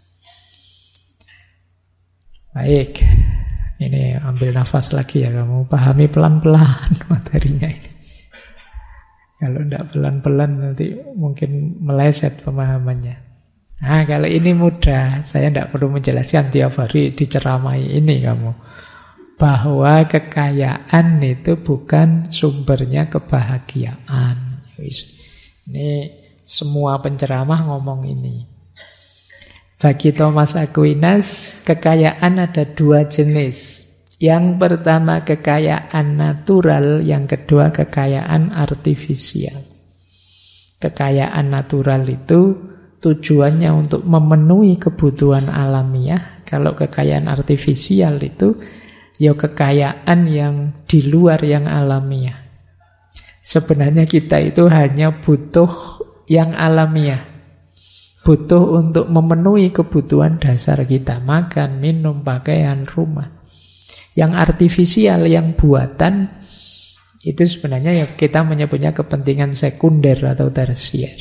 Baik. Ini ambil nafas lagi ya, kamu pahami pelan-pelan materinya ini. Kalau tidak pelan-pelan nanti mungkin meleset pemahamannya. Nah, kalau ini mudah, saya tidak perlu menjelaskan tiap hari diceramai ini kamu. Bahwa kekayaan itu bukan sumbernya kebahagiaan. Ini semua penceramah ngomong ini. Bagi Thomas Aquinas, kekayaan ada dua jenis. Yang pertama kekayaan natural, yang kedua kekayaan artifisial. Kekayaan natural itu tujuannya untuk memenuhi kebutuhan alamiah. Kalau kekayaan artifisial itu ya kekayaan yang di luar yang alamiah. Sebenarnya kita itu hanya butuh yang alamiah. butuh untuk memenuhi kebutuhan dasar kita. Makan, minum, pakaian, rumah. Yang artifisial, yang buatan, itu sebenarnya ya kita menyebutnya kepentingan sekunder atau tersier.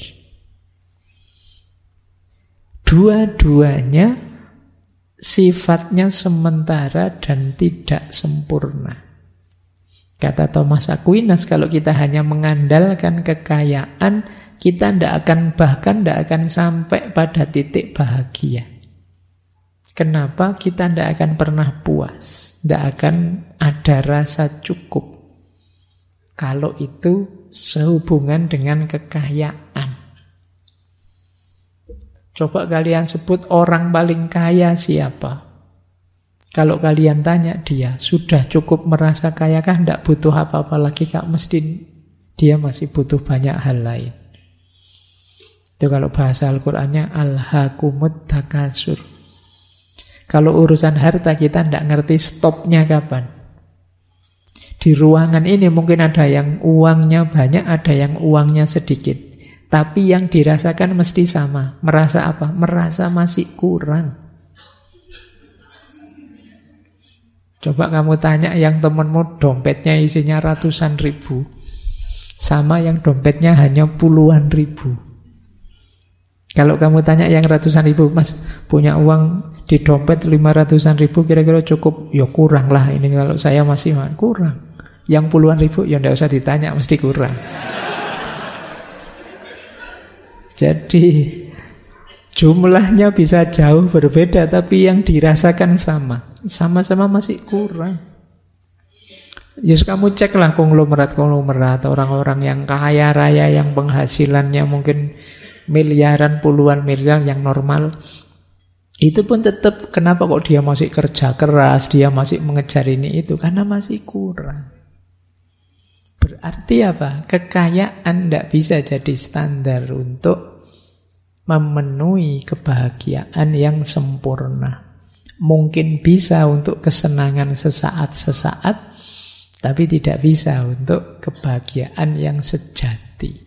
Dua-duanya sifatnya sementara dan tidak sempurna. Kata Thomas Aquinas, kalau kita hanya mengandalkan kekayaan, kita bahkan tidak akan sampai pada titik bahagia. Kenapa? Kita tidak akan pernah puas, tidak akan ada rasa cukup. Kalau itu sehubungan dengan kekayaan. Coba kalian sebut orang paling kaya siapa? Kalau kalian tanya dia, sudah cukup merasa kaya kah? Tidak butuh apa-apa lagi kak? Mesti dia masih butuh banyak hal lain. Itu kalau bahasa Al-Qur'annya alhaakumut takasur. Kalau urusan harta kita tidak ngerti stopnya kapan. Di ruangan ini mungkin ada yang uangnya banyak, ada yang uangnya sedikit. Tapi yang dirasakan mesti sama. Merasa apa? Merasa masih kurang. Coba kamu tanya yang temanmu dompetnya isinya ratusan ribu, sama yang dompetnya hanya puluhan ribu. Kalau kamu tanya yang ratusan ribu, mas punya uang di dompet 500-an ribu, kira-kira cukup? Ya kurang lah ini, kalau saya masih kurang. Yang puluhan ribu, ya tidak usah ditanya, mesti kurang. Jadi jumlahnya bisa jauh berbeda, tapi yang dirasakan sama. Sama-sama masih kurang. Yus kamu ceklah konglomerat orang-orang yang kaya raya, yang penghasilannya mungkin miliaran, puluhan miliar, yang normal. Itu pun tetap, kenapa kok dia masih kerja keras, dia masih mengejar ini itu? Karena masih kurang. Berarti apa? Kekayaan tidak bisa jadi standar untuk memenuhi kebahagiaan yang sempurna. Mungkin bisa untuk kesenangan sesaat-sesaat, tapi tidak bisa untuk kebahagiaan yang sejati.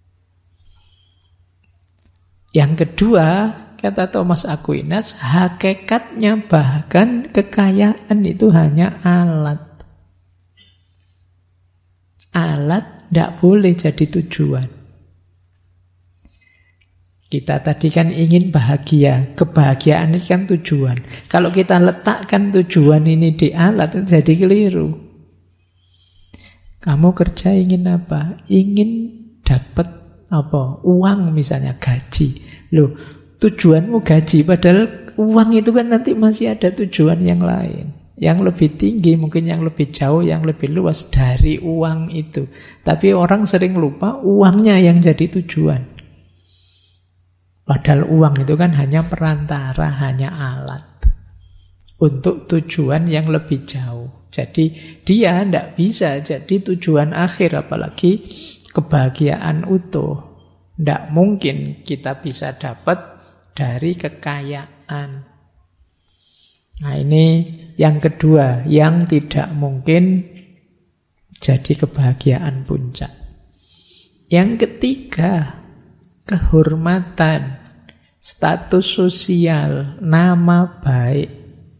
Yang kedua, kata Thomas Aquinas, hakikatnya bahkan kekayaan itu hanya alat. Alat tidak boleh jadi tujuan. Kita tadi kan ingin bahagia. Kebahagiaan ini kan tujuan. Kalau kita letakkan tujuan ini di alat, itu jadi keliru. Kamu kerja ingin apa? Ingin dapat apa? Uang misalnya, gaji. Loh, tujuanmu gaji, padahal uang itu kan nanti masih ada tujuan yang lain. Yang lebih tinggi, mungkin yang lebih jauh, yang lebih luas dari uang itu. Tapi orang sering lupa uangnya yang jadi tujuan. Padahal uang itu kan hanya perantara, hanya alat untuk tujuan yang lebih jauh. Jadi dia tidak bisa jadi tujuan akhir, apalagi kebahagiaan utuh. Tidak mungkin kita bisa dapat dari kekayaan. Nah ini yang kedua, yang tidak mungkin jadi kebahagiaan puncak. Yang ketiga, kehormatan, status sosial, nama baik.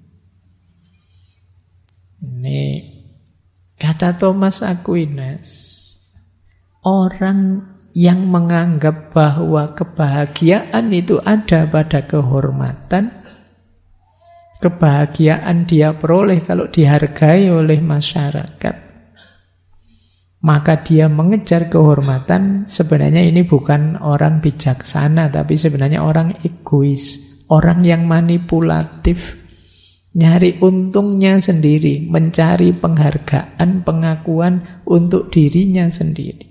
Ini kata Thomas Aquinas, orang yang menganggap bahwa kebahagiaan itu ada pada kehormatan, kebahagiaan dia peroleh kalau dihargai oleh masyarakat, maka dia mengejar kehormatan. Sebenarnya ini bukan orang bijaksana, tapi sebenarnya orang egois, orang yang manipulatif, nyari untungnya sendiri, mencari penghargaan, pengakuan untuk dirinya sendiri.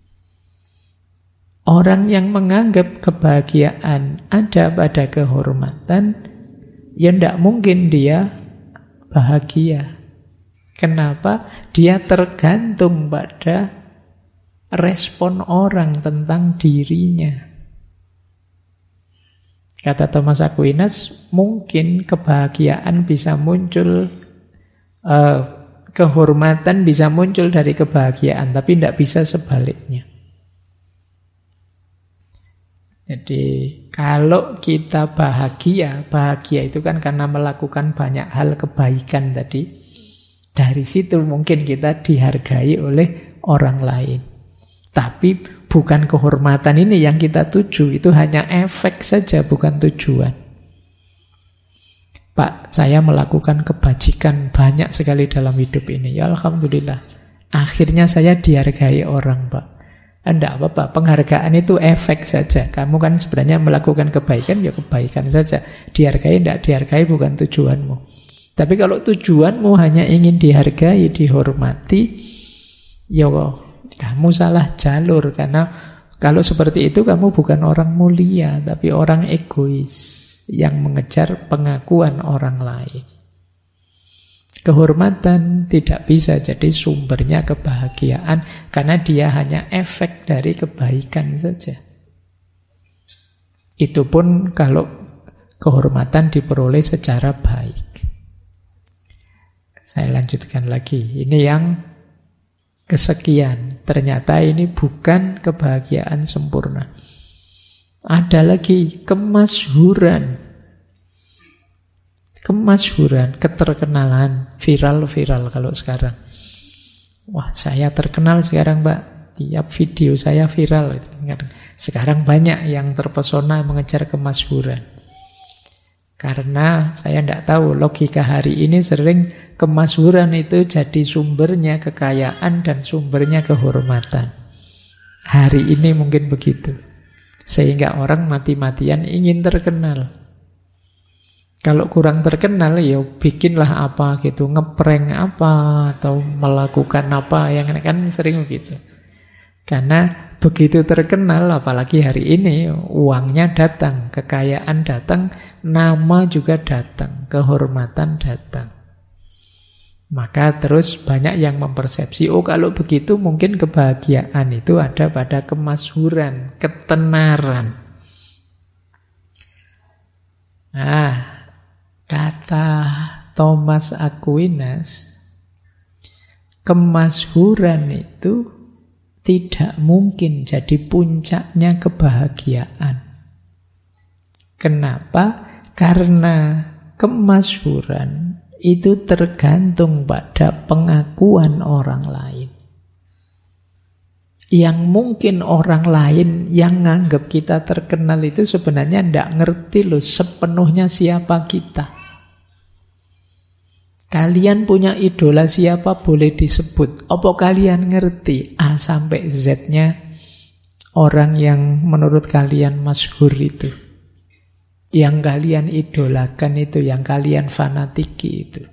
Orang yang menganggap kebahagiaan ada pada kehormatan, ya tidak mungkin dia bahagia. Kenapa? Dia tergantung pada respon orang tentang dirinya. Kata Thomas Aquinas, mungkin kebahagiaan bisa muncul, kehormatan bisa muncul dari kebahagiaan, tapi tidak bisa sebaliknya. Jadi kalau kita bahagia, bahagia itu kan karena melakukan banyak hal kebaikan tadi. Dari situ mungkin kita dihargai oleh orang lain. Tapi bukan kehormatan ini yang kita tuju, itu hanya efek saja, bukan tujuan. Pak, saya melakukan kebajikan banyak sekali dalam hidup ini. Ya Alhamdulillah. Akhirnya saya dihargai orang, Pak. Tidak apa-apa, penghargaan itu efek saja. Kamu kan sebenarnya melakukan kebaikan, ya kebaikan saja. Dihargai, tidak dihargai bukan tujuanmu. Tapi kalau tujuanmu hanya ingin dihargai, dihormati, ya kamu salah jalur. Karena kalau seperti itu kamu bukan orang mulia, tapi orang egois yang mengejar pengakuan orang lain. Kehormatan tidak bisa jadi sumbernya kebahagiaan karena dia hanya efek dari kebaikan saja. Itu pun kalau kehormatan diperoleh secara baik. Saya lanjutkan lagi. Ini yang kesekian. Ternyata ini bukan kebahagiaan sempurna. Ada lagi kemasyhuran. Kemasyhuran, keterkenalan, viral kalau sekarang. Wah, saya terkenal sekarang, Pak. Tiap video saya viral. Sekarang banyak yang terpesona mengejar kemasyhuran. Karena saya tidak tahu, logika hari ini sering kemasyhuran itu jadi sumbernya kekayaan dan sumbernya kehormatan. Hari ini mungkin begitu. Sehingga orang mati-matian ingin terkenal. Kalau kurang terkenal, ya bikinlah apa gitu, ngeprank apa, atau melakukan apa, yang kan sering begitu. Karena begitu terkenal, apalagi hari ini, uangnya datang, kekayaan datang, nama juga datang, kehormatan datang. Maka terus banyak yang mempersepsi, oh kalau begitu mungkin kebahagiaan itu ada pada kemasyhuran, ketenaran. Nah, kata Thomas Aquinas, kemasyhuran itu tidak mungkin jadi puncaknya kebahagiaan. Kenapa? Karena kemasyhuran itu tergantung pada pengakuan orang lain. Yang mungkin orang lain yang nganggap kita terkenal itu sebenarnya tidak ngerti loh sepenuhnya siapa kita. Kalian punya idola siapa boleh disebut. Apa kalian ngerti A sampai Z-nya orang yang menurut kalian masyhur itu? Yang kalian idolakan itu, yang kalian fanatiki itu.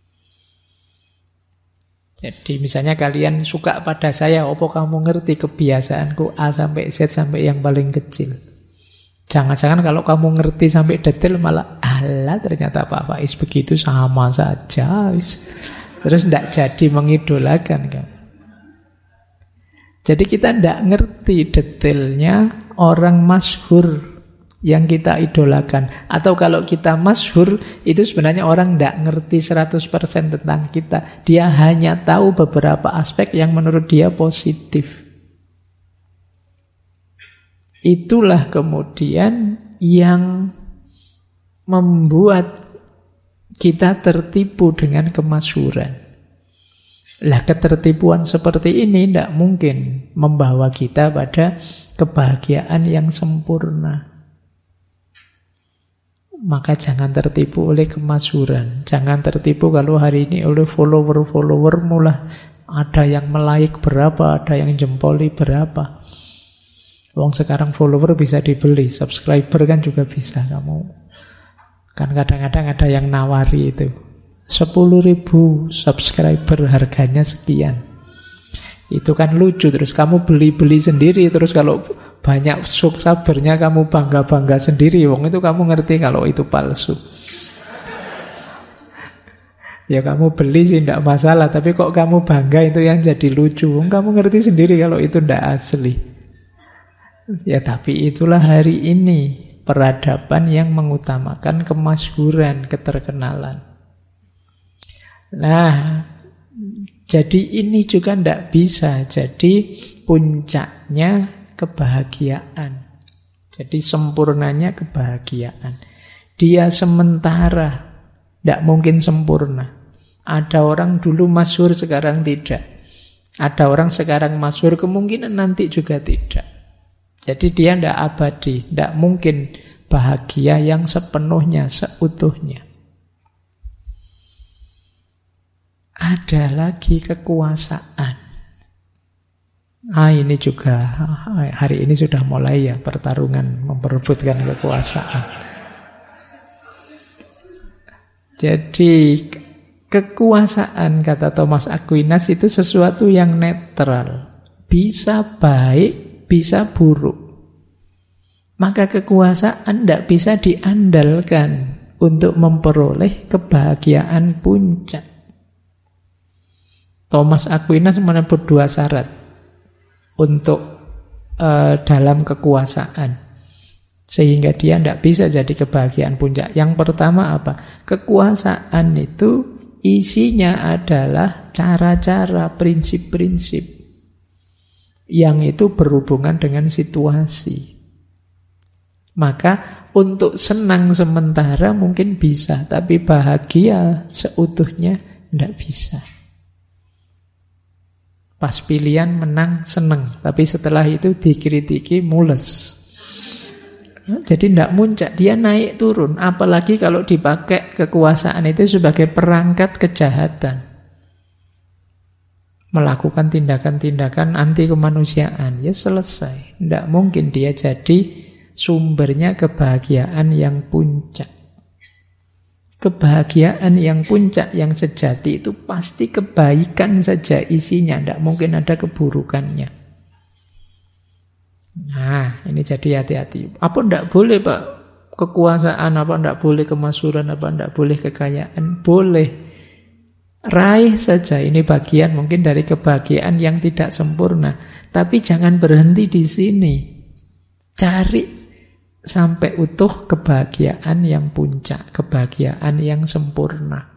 Jadi misalnya kalian suka pada saya, apa kamu ngerti kebiasaanku A sampai Z sampai yang paling kecil? Jangan-jangan kalau kamu ngerti sampai detail malah alah ternyata Pak Faiz begitu sama saja. Terus tidak jadi mengidolakan kan. Jadi kita tidak ngerti detailnya orang masyhur yang kita idolakan. Atau kalau kita masyhur itu sebenarnya orang tidak ngerti 100% tentang kita. Dia hanya tahu beberapa aspek yang menurut dia positif. Itulah kemudian yang membuat kita tertipu dengan kemasyhuran. Lah ketertipuan seperti ini tidak mungkin membawa kita pada kebahagiaan yang sempurna. Maka jangan tertipu oleh kemasyhuran. Jangan tertipu kalau hari ini oleh follower-followermu lah. Ada yang like berapa, ada yang jempoli berapa. Wong sekarang follower bisa dibeli, subscriber kan juga bisa. Kamu kan kadang-kadang ada yang nawari itu 10.000 subscriber harganya sekian. Itu kan lucu. Terus kamu beli-beli sendiri. Terus kalau banyak subscribernya kamu bangga-bangga sendiri. Wong itu kamu ngerti kalau itu palsu. Ya kamu beli sih tidak masalah. Tapi kok kamu bangga itu yang jadi lucu. Wong kamu ngerti sendiri kalau itu tidak asli. Ya tapi itulah hari ini peradaban yang mengutamakan kemasyhuran, keterkenalan. Nah, jadi ini juga tidak bisa jadi puncaknya kebahagiaan. Jadi sempurnanya kebahagiaan. Dia sementara, tidak mungkin sempurna. Ada orang dulu masyhur, sekarang tidak. Ada orang sekarang masyhur, kemungkinan nanti juga tidak. Jadi dia tidak abadi, tidak mungkin bahagia yang sepenuhnya, seutuhnya. Ada lagi kekuasaan. Ini juga hari ini sudah mulai ya pertarungan memperebutkan kekuasaan. Jadi kekuasaan, kata Thomas Aquinas, itu sesuatu yang netral. Bisa baik, bisa buruk. Maka kekuasaan tidak bisa diandalkan untuk memperoleh kebahagiaan puncak. Thomas Aquinas menyebut 2 syarat untuk dalam kekuasaan, sehingga dia tidak bisa jadi kebahagiaan puncak. Yang pertama apa? Kekuasaan itu isinya adalah cara-cara, prinsip-prinsip yang itu berhubungan dengan situasi. Maka untuk senang sementara mungkin bisa, tapi bahagia seutuhnya tidak bisa. Pas pilihan menang senang, tapi setelah itu dikritiki mules. Jadi tidak muncak, dia naik turun. Apalagi kalau dipakai kekuasaan itu sebagai perangkat kejahatan, melakukan tindakan-tindakan anti kemanusiaan, ya selesai. Tidak mungkin dia jadi sumbernya kebahagiaan yang puncak. Kebahagiaan yang puncak, yang sejati itu pasti kebaikan saja isinya, tidak mungkin ada keburukannya. Nah, ini jadi hati-hati. Apa tidak boleh Pak kekuasaan, apa tidak boleh kemasyhuran, apa tidak boleh kekayaan? Boleh. Raih saja, ini bagian mungkin dari kebahagiaan yang tidak sempurna. Tapi jangan berhenti di sini. Cari sampai utuh kebahagiaan yang puncak, kebahagiaan yang sempurna.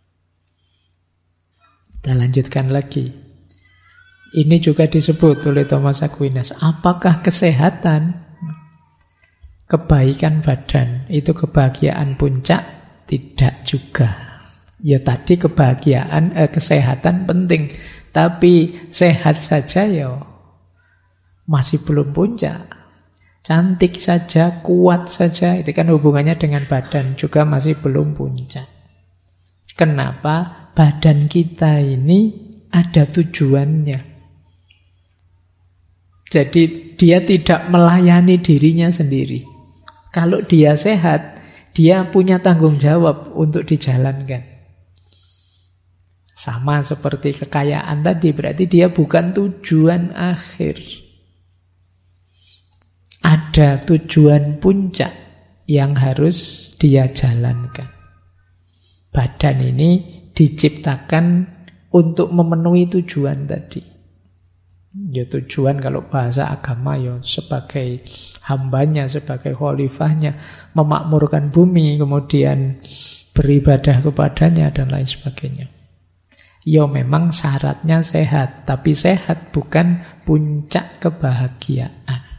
Kita lanjutkan lagi. Ini juga disebut oleh Thomas Aquinas. Apakah kesehatan, kebaikan badan itu kebahagiaan puncak? Tidak juga. Ya tadi kebahagiaan, kesehatan penting. Tapi sehat saja ya masih belum puncak. Cantik saja, kuat saja, itu kan hubungannya dengan badan, juga masih belum puncak. Kenapa? Badan kita ini ada tujuannya. Jadi dia tidak melayani dirinya sendiri. Kalau dia sehat, dia punya tanggung jawab untuk dijalankan. Sama seperti kekayaan tadi, berarti dia bukan tujuan akhir. Ada tujuan puncak yang harus dia jalankan. Badan ini diciptakan untuk memenuhi tujuan tadi. Ya tujuan kalau bahasa agama ya sebagai hambanya, sebagai khalifahnya, memakmurkan bumi, kemudian beribadah kepadanya dan lain sebagainya. Ya memang syaratnya sehat, tapi sehat bukan puncak kebahagiaan.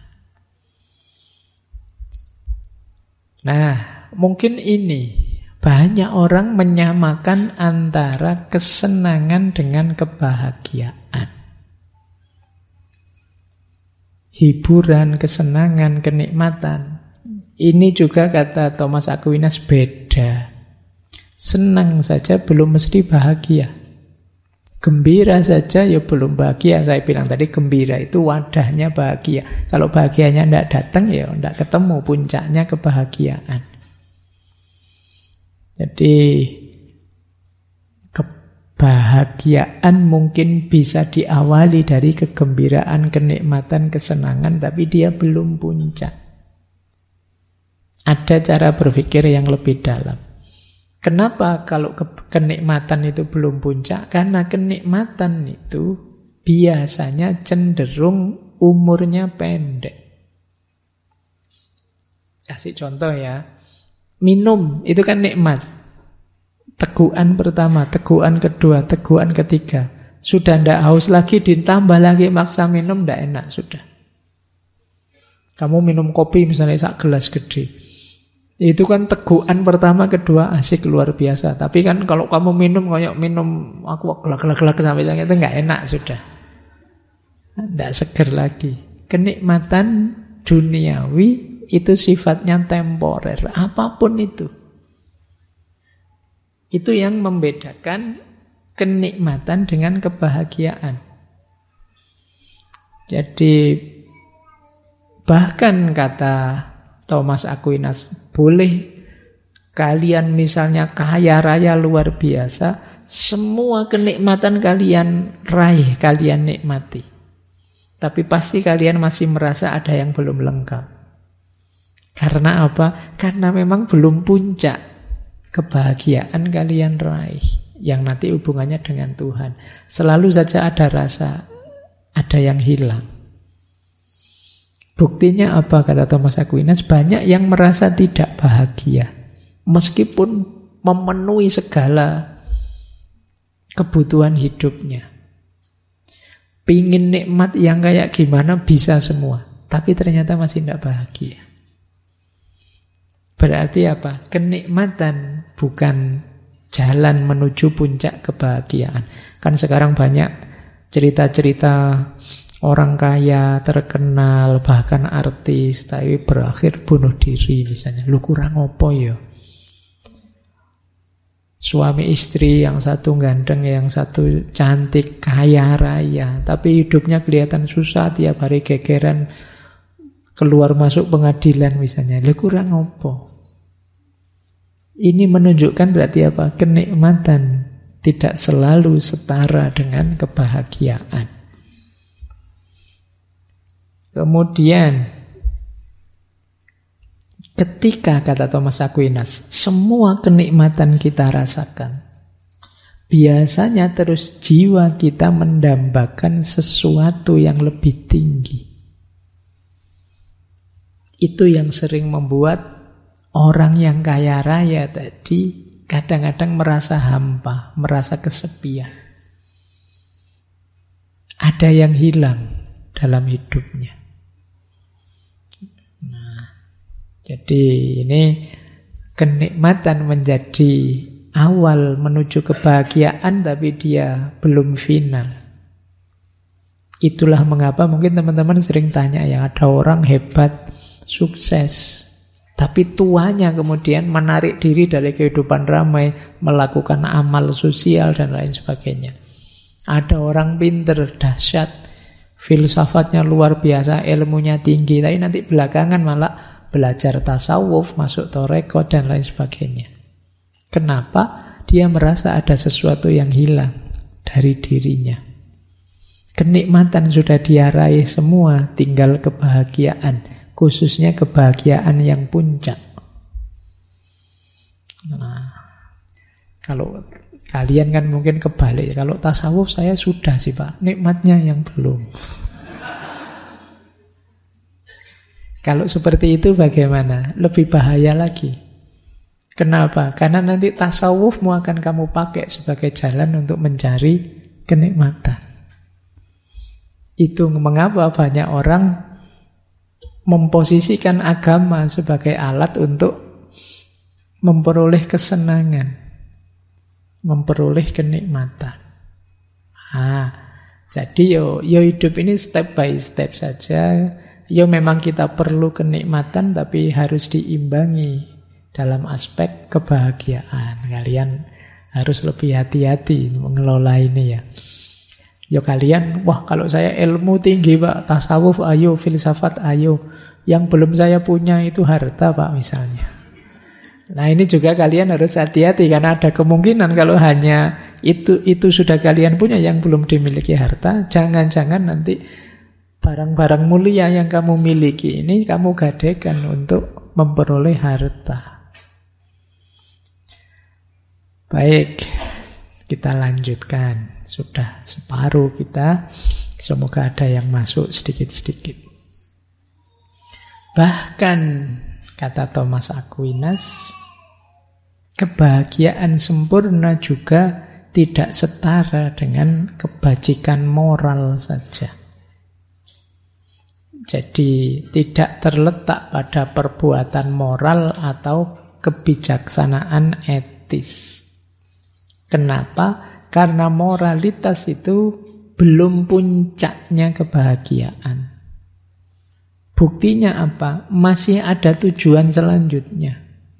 Nah, mungkin ini banyak orang menyamakan antara kesenangan dengan kebahagiaan. Hiburan, kesenangan, kenikmatan. Ini juga kata Thomas Aquinas beda. Senang saja belum mesti bahagia. Gembira saja ya belum bahagia. Saya bilang tadi gembira itu wadahnya bahagia. Kalau bahagianya tidak datang ya tidak ketemu puncaknya kebahagiaan. Jadi kebahagiaan mungkin bisa diawali dari kegembiraan, kenikmatan, kesenangan, tapi dia belum puncak. Ada cara berpikir yang lebih dalam. Kenapa kalau kenikmatan itu belum puncak? Karena kenikmatan itu biasanya cenderung umurnya pendek. Kasih contoh ya. Minum itu kan nikmat. Teguhan pertama, teguhan kedua, teguhan ketiga. Sudah tidak haus lagi, ditambah lagi maksa minum, tidak enak sudah. Kamu minum kopi misalnya sak gelas gede, itu kan tegukan pertama, kedua asik luar biasa. Tapi kan kalau kamu minum kayak minum aku gelak-gelak sampai itu nggak enak sudah, nggak seger lagi. Kenikmatan duniawi itu sifatnya temporer, apapun itu. Itu yang membedakan kenikmatan dengan kebahagiaan. Jadi bahkan kata Thomas Aquinas, boleh kalian misalnya kaya raya luar biasa, semua kenikmatan kalian raih, kalian nikmati, tapi pasti kalian masih merasa ada yang belum lengkap. Karena apa? Karena memang belum puncak kebahagiaan kalian raih, yang nanti hubungannya dengan Tuhan. Selalu saja ada rasa, ada yang hilang. Buktinya apa, kata Thomas Aquinas? Banyak yang merasa tidak bahagia meskipun memenuhi segala kebutuhan hidupnya. Pingin nikmat yang kayak gimana bisa semua, tapi ternyata masih tidak bahagia. Berarti apa? Kenikmatan bukan jalan menuju puncak kebahagiaan. Kan sekarang banyak cerita-cerita orang kaya, terkenal, bahkan artis, tapi berakhir bunuh diri misalnya. Lu kurang apa ya? Suami istri yang satu ganteng, yang satu cantik, kaya raya, tapi hidupnya kelihatan susah, tiap hari gegeran, keluar masuk pengadilan misalnya. Lu kurang apa? Ini menunjukkan berarti apa? Kenikmatan tidak selalu setara dengan kebahagiaan. Kemudian ketika, kata Thomas Aquinas, semua kenikmatan kita rasakan, biasanya terus jiwa kita mendambakan sesuatu yang lebih tinggi. Itu yang sering membuat orang yang kaya raya tadi kadang-kadang merasa hampa, merasa kesepian. Ada yang hilang dalam hidupnya. Jadi ini kenikmatan menjadi awal menuju kebahagiaan, tapi dia belum final. Itulah mengapa mungkin teman-teman sering tanya ya, ada orang hebat, sukses, tapi tuanya kemudian menarik diri dari kehidupan ramai, melakukan amal sosial dan lain sebagainya. Ada orang pinter, dahsyat, filsafatnya luar biasa, ilmunya tinggi, tapi nanti belakangan malah belajar tasawuf, masuk tarekat dan lain sebagainya. Kenapa? Dia merasa ada sesuatu yang hilang dari dirinya. Kenikmatan sudah dia raih semua, tinggal kebahagiaan, khususnya kebahagiaan yang puncak. Nah, kalau kalian kan mungkin kebalik. Kalau tasawuf saya sudah sih Pak, nikmatnya yang belum. Kalau seperti itu bagaimana? Lebih bahaya lagi. Kenapa? Karena nanti tasawufmu akan kamu pakai sebagai jalan untuk mencari kenikmatan. Itu mengapa banyak orang memposisikan agama sebagai alat untuk memperoleh kesenangan, memperoleh kenikmatan. Jadi yo hidup ini step by step saja. Ya memang kita perlu kenikmatan, tapi harus diimbangi dalam aspek kebahagiaan. Kalian harus lebih hati-hati mengelola ini ya. Ya kalian, wah kalau saya ilmu tinggi Pak, tasawuf ayo, filsafat ayo. Yang belum saya punya itu harta Pak misalnya. Nah ini juga kalian harus hati-hati, karena ada kemungkinan kalau hanya itu sudah kalian punya, yang belum dimiliki harta, jangan-jangan nanti barang-barang mulia yang kamu miliki ini kamu gadekan untuk memperoleh harta. Baik, kita lanjutkan. Sudah separuh kita. Semoga ada yang masuk sedikit-sedikit. Bahkan, kata Thomas Aquinas, kebahagiaan sempurna juga tidak setara dengan kebajikan moral saja. Jadi tidak terletak pada perbuatan moral atau kebijaksanaan etis. Kenapa? Karena moralitas itu belum puncaknya kebahagiaan. Buktinya apa? Masih ada tujuan selanjutnya.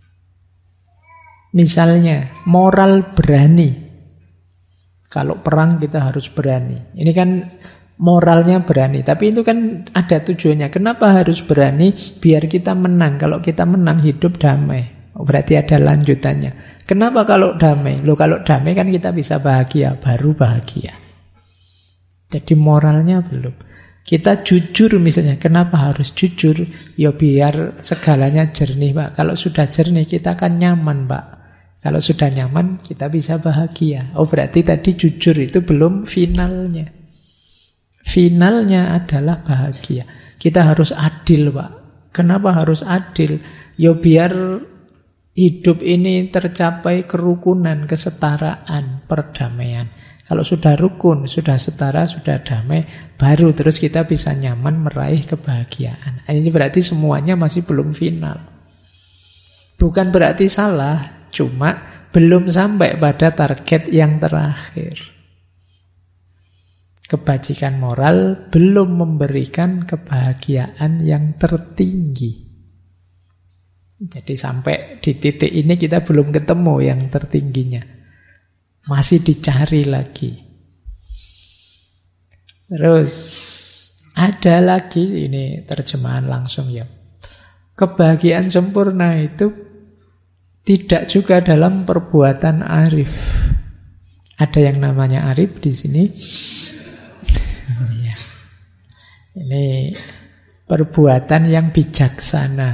Misalnya, moral berani. Kalau perang kita harus berani. Ini kan moralnya berani, tapi itu kan ada tujuannya. Kenapa harus berani? Biar kita menang. Kalau kita menang, hidup damai. Berarti ada lanjutannya. Kenapa kalau damai? Loh, kalau damai kan kita bisa bahagia, baru bahagia. Jadi moralnya belum. Kita jujur misalnya. Kenapa harus jujur? Ya biar segalanya jernih, Pak. Kalau sudah jernih, kita akan nyaman, Pak. Kalau sudah nyaman, kita bisa bahagia. Oh, berarti tadi jujur itu belum finalnya. Finalnya adalah bahagia. Kita harus adil, Pak. Kenapa harus adil? Ya biar hidup ini tercapai kerukunan, kesetaraan, perdamaian. Kalau sudah rukun, sudah setara, sudah damai, baru terus kita bisa nyaman meraih kebahagiaan. Ini berarti semuanya masih belum final. Bukan berarti salah, cuma belum sampai pada target yang terakhir. Kebajikan moral belum memberikan kebahagiaan yang tertinggi. Jadi sampai di titik ini kita belum ketemu yang tertingginya. Masih dicari lagi. Terus ada lagi, ini terjemahan langsung ya. Kebahagiaan sempurna itu tidak juga dalam perbuatan arif. Ada yang namanya arif di sini. Ini perbuatan yang bijaksana.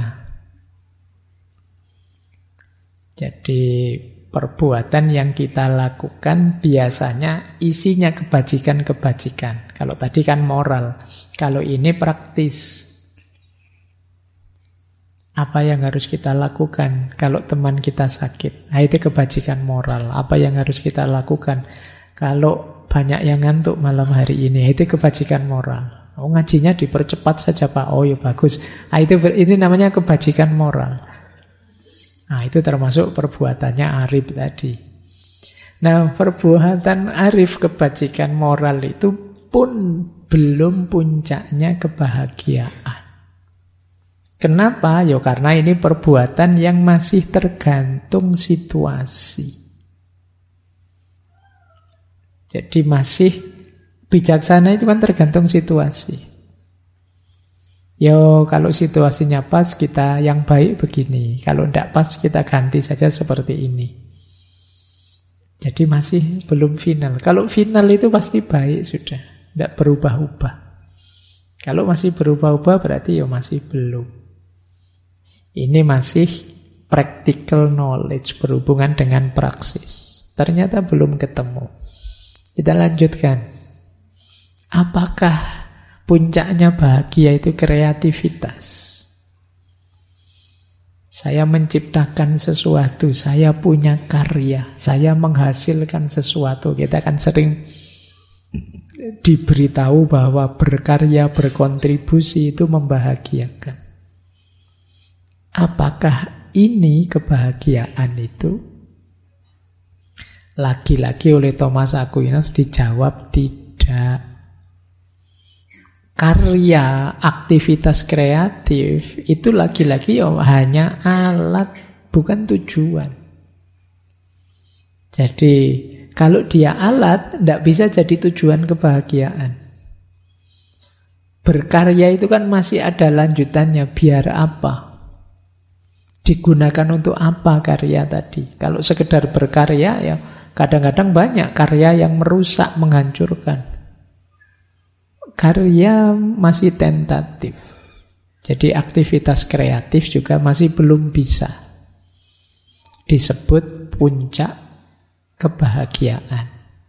Jadi perbuatan yang kita lakukan biasanya isinya kebajikan-kebajikan. Kalau tadi kan moral, kalau ini praktis. Apa yang harus kita lakukan kalau teman kita sakit? Nah, itu kebajikan moral. Apa yang harus kita lakukan kalau banyak yang ngantuk malam hari ini? Itu kebajikan moral. Oh, ngajinya dipercepat saja, Pak. Oh, ya bagus. Nah, ini namanya kebajikan moral. Nah, itu termasuk perbuatannya arif tadi. Nah, perbuatan arif kebajikan moral itu pun belum puncaknya kebahagiaan. Kenapa? Ya karena ini perbuatan yang masih tergantung situasi. Jadi masih bijaksana itu kan tergantung situasi. Yo, kalau situasinya pas kita yang baik begini. Kalau tidak pas kita ganti saja seperti ini. Jadi masih belum final. Kalau final itu pasti baik sudah. Tidak berubah-ubah. Kalau masih berubah-ubah berarti ya masih belum. Ini masih practical knowledge berhubungan dengan praksis. Ternyata belum ketemu. Kita lanjutkan. Apakah puncaknya bahagia itu kreativitas? Saya menciptakan sesuatu, saya punya karya, saya menghasilkan sesuatu. Kita kan sering diberitahu bahwa berkarya, berkontribusi itu membahagiakan. Apakah ini kebahagiaan itu? Lagi-lagi oleh Thomas Aquinas dijawab tidak. Karya, aktivitas kreatif itu lagi-lagi hanya alat, bukan tujuan. Jadi kalau dia alat, tidak bisa jadi tujuan kebahagiaan. Berkarya itu kan masih ada lanjutannya, biar apa? Digunakan untuk apa karya tadi? Kalau sekedar berkarya ya kadang-kadang banyak karya yang merusak, menghancurkan. Karya masih tentatif. Jadi aktivitas kreatif juga masih belum bisa disebut puncak kebahagiaan.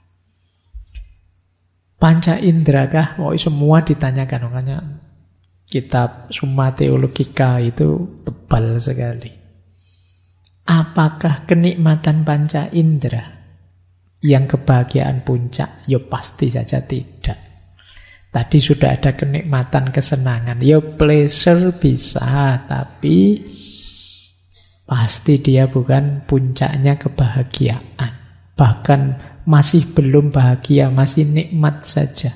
Panca indera kah? Oh, semua ditanyakan. Makanya kitab Summa Theologica itu tebal sekali. Apakah kenikmatan panca indera yang kebahagiaan puncak? Ya pasti saja tidak. Tadi sudah ada kenikmatan, kesenangan. Ya pleasure bisa, tapi pasti dia bukan puncaknya kebahagiaan. Bahkan masih belum bahagia, masih nikmat saja.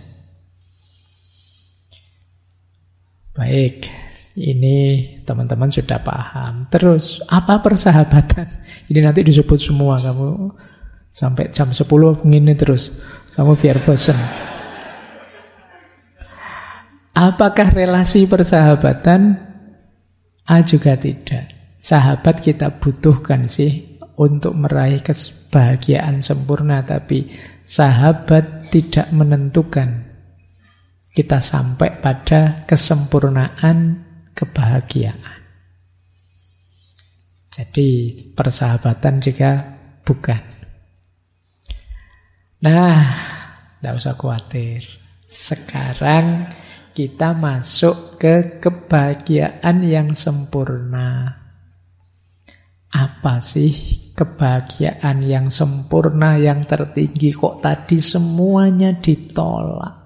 Baik, ini teman-teman sudah paham. Terus, apa persahabatan? Ini nanti disebut semua, kamu sampai jam 10 begini terus. Kamu biar bosan. Apakah relasi persahabatan? Juga tidak. Sahabat kita butuhkan sih untuk meraih kebahagiaan sempurna, tapi sahabat tidak menentukan kita sampai pada kesempurnaan kebahagiaan. Jadi persahabatan juga bukan. Nah, tidak usah khawatir. Sekarang kita masuk ke kebahagiaan yang sempurna. Apa sih kebahagiaan yang sempurna, yang tertinggi? Kok tadi semuanya ditolak?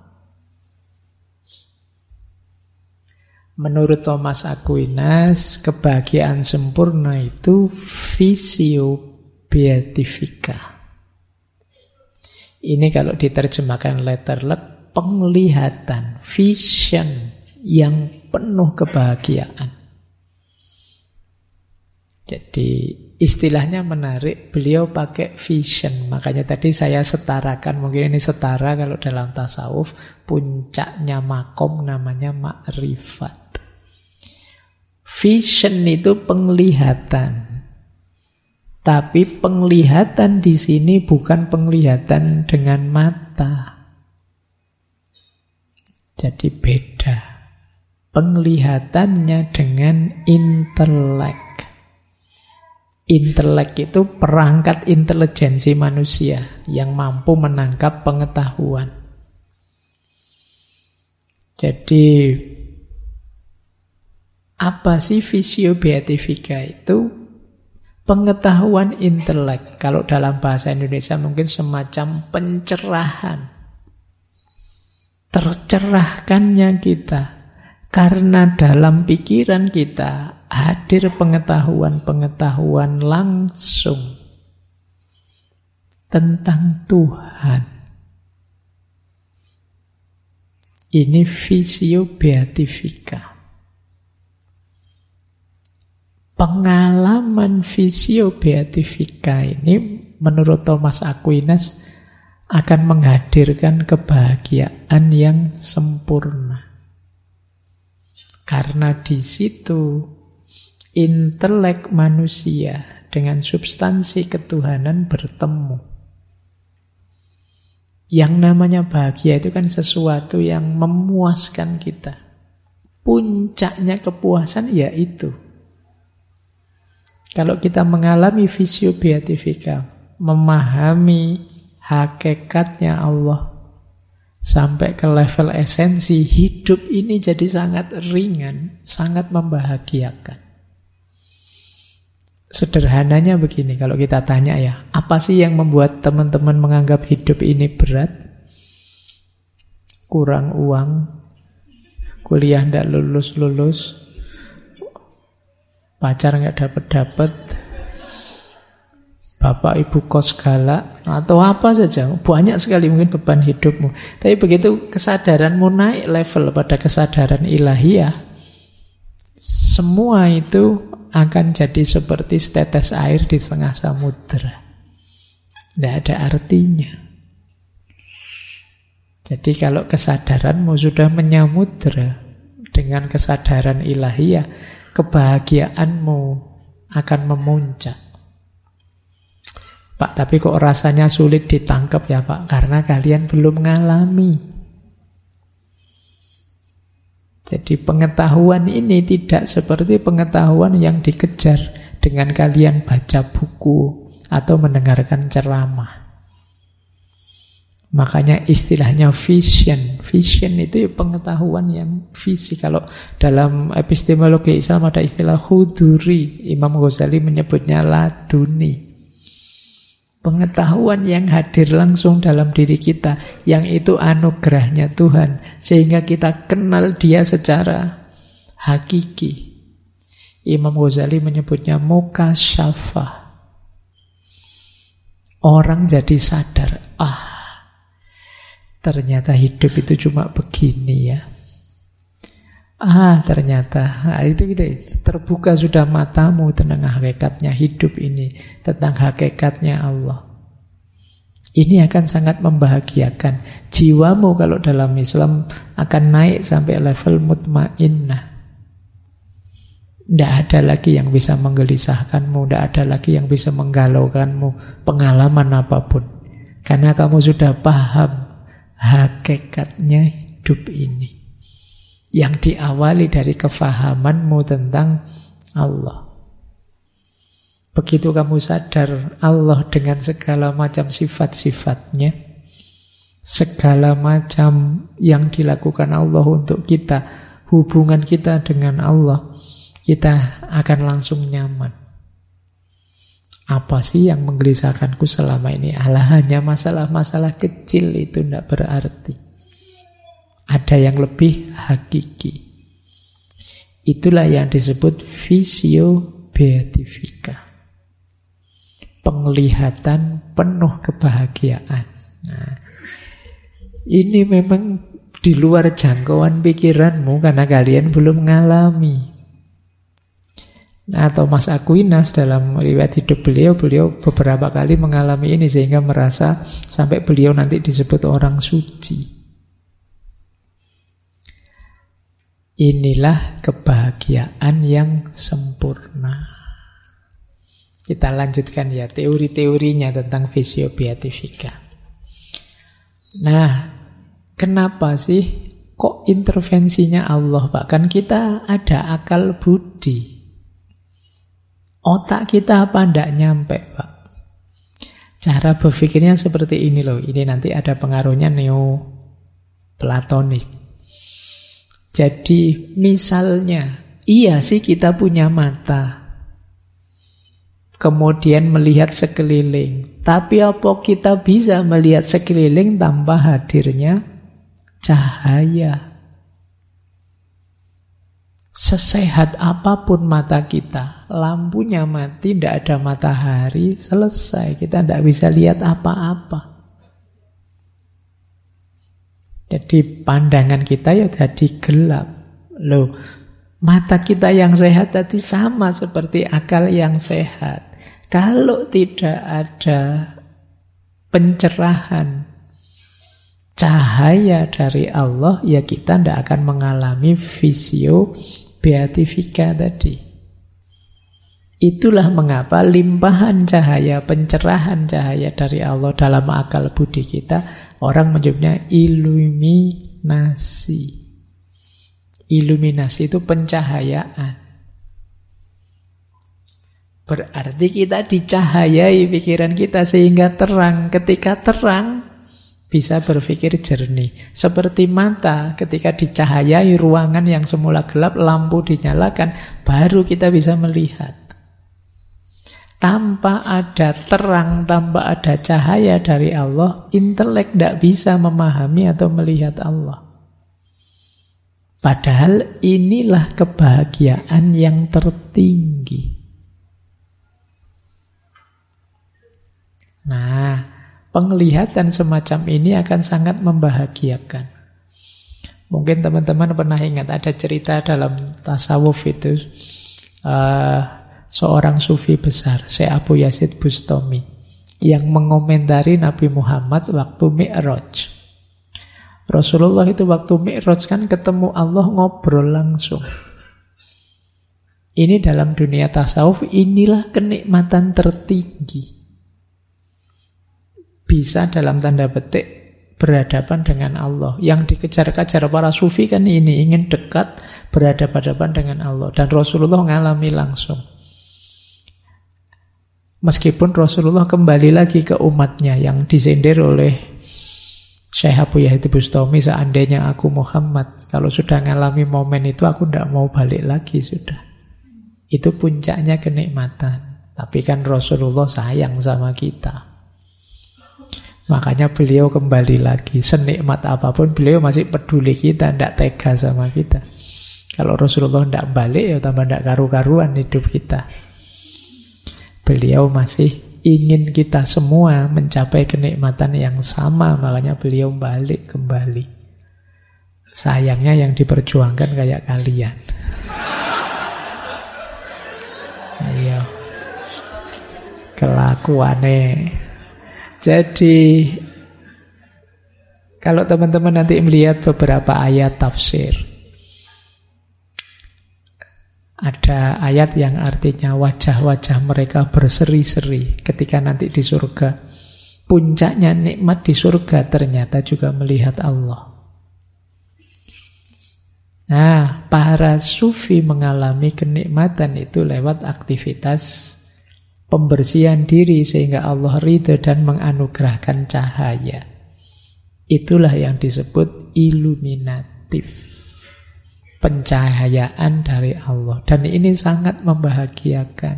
Menurut Thomas Aquinas, kebahagiaan sempurna itu visio beatifica. Ini kalau diterjemahkan letterlet, penglihatan, vision yang penuh kebahagiaan. Jadi istilahnya menarik, beliau pakai vision. Makanya tadi saya setarakan, mungkin ini setara kalau dalam tasawuf, puncaknya makom namanya ma'rifat. Vision itu penglihatan. Tapi penglihatan di sini bukan penglihatan dengan mata. Jadi beda. Penglihatannya dengan intelek. Intelek itu perangkat intelijensi manusia yang mampu menangkap pengetahuan. Jadi apa sih visio beatifica itu? Pengetahuan intelek. Kalau dalam bahasa Indonesia mungkin semacam pencerahan. Tercerahkannya kita. Karena dalam pikiran kita hadir pengetahuan-pengetahuan langsung tentang Tuhan. Ini visio beatifica. Pengalaman visio beatifica ini menurut Thomas Aquinas akan menghadirkan kebahagiaan yang sempurna. Karena di situ intelek manusia dengan substansi ketuhanan bertemu. Yang namanya bahagia itu kan sesuatu yang memuaskan kita. Puncaknya kepuasan yaitu kalau kita mengalami visio beatifica, memahami hakikatnya Allah sampai ke level esensi, hidup ini jadi sangat ringan, sangat membahagiakan. Sederhananya begini, kalau kita tanya ya, apa sih yang membuat teman-teman menganggap hidup ini berat? Kurang uang, kuliah tidak lulus-lulus, pacar nggak dapet-dapet, bapak ibu kos galak, atau apa saja. Banyak sekali mungkin beban hidupmu. Tapi begitu kesadaranmu naik level pada kesadaran ilahiyah, semua itu akan jadi seperti setetes air di tengah samudera. Tidak ada artinya. Jadi kalau kesadaranmu sudah menyamudra dengan kesadaran ilahiyah, kebahagiaanmu akan memuncak. Pak, tapi kok rasanya sulit ditangkap ya Pak? Karena kalian belum ngalami. Jadi pengetahuan ini tidak seperti pengetahuan yang dikejar dengan kalian baca buku atau mendengarkan ceramah. Makanya istilahnya vision. Vision itu pengetahuan yang visi. Kalau dalam epistemologi Islam ada istilah huduri. Imam Ghazali menyebutnya laduni. Pengetahuan yang hadir langsung dalam diri kita, yang itu anugerahnya Tuhan, sehingga kita kenal Dia secara hakiki. Imam Ghazali menyebutnya mukasyafah. Orang jadi sadar, ternyata hidup itu cuma begini ya. Ternyata itu terbuka sudah matamu tentang hakikatnya hidup ini, tentang hakikatnya Allah. Ini akan sangat membahagiakan. Jiwamu kalau dalam Islam akan naik sampai level mutmainnah. Tidak ada lagi yang bisa menggelisahkanmu, tidak ada lagi yang bisa menggalaukanmu, pengalaman apapun. Karena kamu sudah paham hakikatnya hidup ini, yang diawali dari kefahamanmu tentang Allah. Begitu kamu sadar Allah dengan segala macam sifat-sifatnya, segala macam yang dilakukan Allah untuk kita, hubungan kita dengan Allah, kita akan langsung nyaman. Apa sih yang menggelisahkanku selama ini? Hanya masalah-masalah kecil, itu tidak berarti. Ada yang lebih hakiki. Itulah yang disebut visio beatifika. Penglihatan penuh kebahagiaan. Nah, ini memang di luar jangkauan pikiranmu karena kalian belum mengalami. Atau Mas Aquinas dalam riwayat hidup beliau beberapa kali mengalami ini sehingga merasa sampai beliau nanti disebut orang suci. Inilah kebahagiaan yang sempurna. Kita lanjutkan ya teori-teorinya tentang visio beatifika. Nah, kenapa sih kok intervensinya Allah, Pak? Kan kita ada akal budi. Otak kita apa ndak nyampe, Pak? Cara berpikirnya seperti ini loh. Ini nanti ada pengaruhnya neo-platonik. Jadi misalnya, iya sih kita punya mata, kemudian melihat sekeliling. Tapi apa kita bisa melihat sekeliling tanpa hadirnya cahaya? Sesehat apapun mata kita, lampunya mati, tidak ada matahari, selesai. Kita tidak bisa lihat apa-apa. Jadi pandangan kita ya jadi gelap. Loh, mata kita yang sehat tadi sama seperti akal yang sehat. Kalau tidak ada pencerahan cahaya dari Allah, ya kita tidak akan mengalami visio beatifika tadi. Itulah mengapa limpahan cahaya, pencerahan cahaya dari Allah dalam akal budi kita, orang menyebutnya iluminasi. Iluminasi itu pencahayaan. Berarti kita dicahayai pikiran kita sehingga terang. Ketika terang, bisa berpikir jernih. Seperti mata, ketika dicahayai ruangan yang semula gelap, lampu dinyalakan, baru kita bisa melihat. Tanpa ada terang, tanpa ada cahaya dari Allah, intelek tidak bisa memahami atau melihat Allah. Padahal inilah kebahagiaan yang tertinggi. Nah, penglihatan semacam ini akan sangat membahagiakan. Mungkin teman-teman pernah ingat ada cerita dalam tasawuf itu, seorang sufi besar, Syekh Abu Yazid Bustami, yang mengomentari Nabi Muhammad waktu Mi'raj. Rasulullah itu waktu Mi'raj kan ketemu Allah, ngobrol langsung. Ini dalam dunia tasawuf, inilah kenikmatan tertinggi. Bisa dalam tanda petik berhadapan dengan Allah. Yang dikejar-kejar para sufi kan ini, ingin dekat, berhadapan-hadapan dengan Allah. Dan Rasulullah mengalami langsung. Meskipun Rasulullah kembali lagi ke umatnya yang disindir oleh Syekh Abu Yazid Bustami, seandainya aku Muhammad, kalau sudah mengalami momen itu aku tidak mau balik lagi sudah. Itu puncaknya kenikmatan. Tapi kan Rasulullah sayang sama kita. Makanya beliau kembali lagi. Senikmat apapun beliau masih peduli kita, tidak tega sama kita. Kalau Rasulullah tidak balik, ya tambah tidak karu-karuan hidup kita. Beliau masih ingin kita semua mencapai kenikmatan yang sama, makanya beliau balik kembali. Sayangnya yang diperjuangkan kayak kalian. Ayo, kelakuannya. Jadi kalau teman-teman nanti melihat beberapa ayat tafsir, ada ayat yang artinya wajah-wajah mereka berseri-seri ketika nanti di surga. Puncaknya nikmat di surga ternyata juga melihat Allah. Nah, para sufi mengalami kenikmatan itu lewat aktivitas pembersihan diri sehingga Allah ridha dan menganugerahkan cahaya. Itulah yang disebut iluminatif, pencahayaan dari Allah. Dan ini sangat membahagiakan.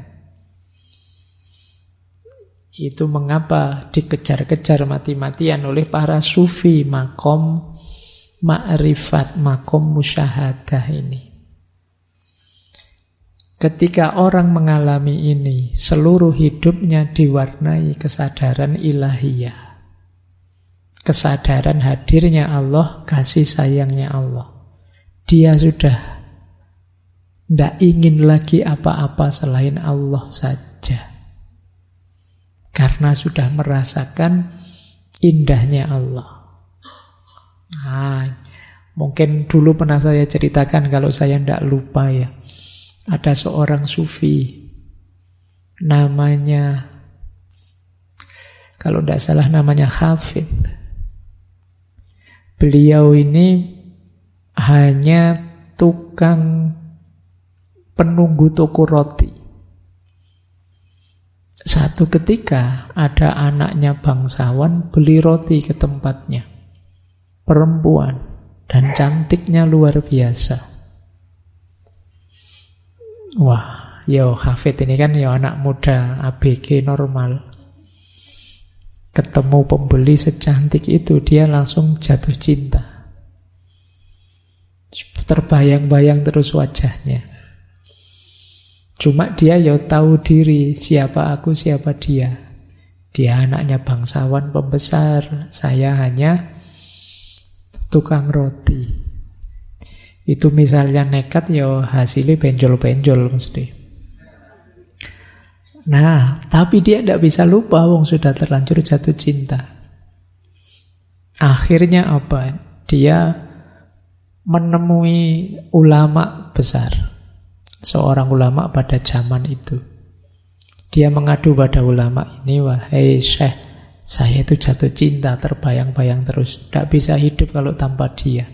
Itu mengapa dikejar-kejar mati-matian oleh para sufi makom ma'rifat, makom musyahadah ini. Ketika orang mengalami ini, seluruh hidupnya diwarnai kesadaran ilahiyah. Kesadaran hadirnya Allah, kasih sayangnya Allah. Dia sudah tidak ingin lagi apa-apa selain Allah saja. Karena sudah merasakan indahnya Allah. Nah, mungkin dulu pernah saya ceritakan, kalau saya tidak lupa ya. Ada seorang sufi, namanya, kalau tidak salah namanya Hafid. Beliau ini hanya tukang penunggu toko roti. Satu ketika ada anaknya bangsawan beli roti ke tempatnya. Perempuan, dan cantiknya luar biasa. Wah, yo Hafid ini kan yo anak muda ABG normal. Ketemu pembeli secantik itu, dia langsung jatuh cinta. Terbayang-bayang terus wajahnya. Cuma dia yo tahu diri, siapa aku, siapa dia. Dia anaknya bangsawan pembesar, saya hanya tukang roti. Itu misalnya nekat, ya hasilnya benjol-benjol mesti. Nah, tapi dia tidak bisa lupa, wong sudah terlanjur jatuh cinta. Akhirnya apa? Dia menemui ulama besar, seorang ulama pada zaman itu. Dia mengadu pada ulama ini, wahai Syekh, saya itu jatuh cinta, terbayang-bayang terus, tidak bisa hidup kalau tanpa dia.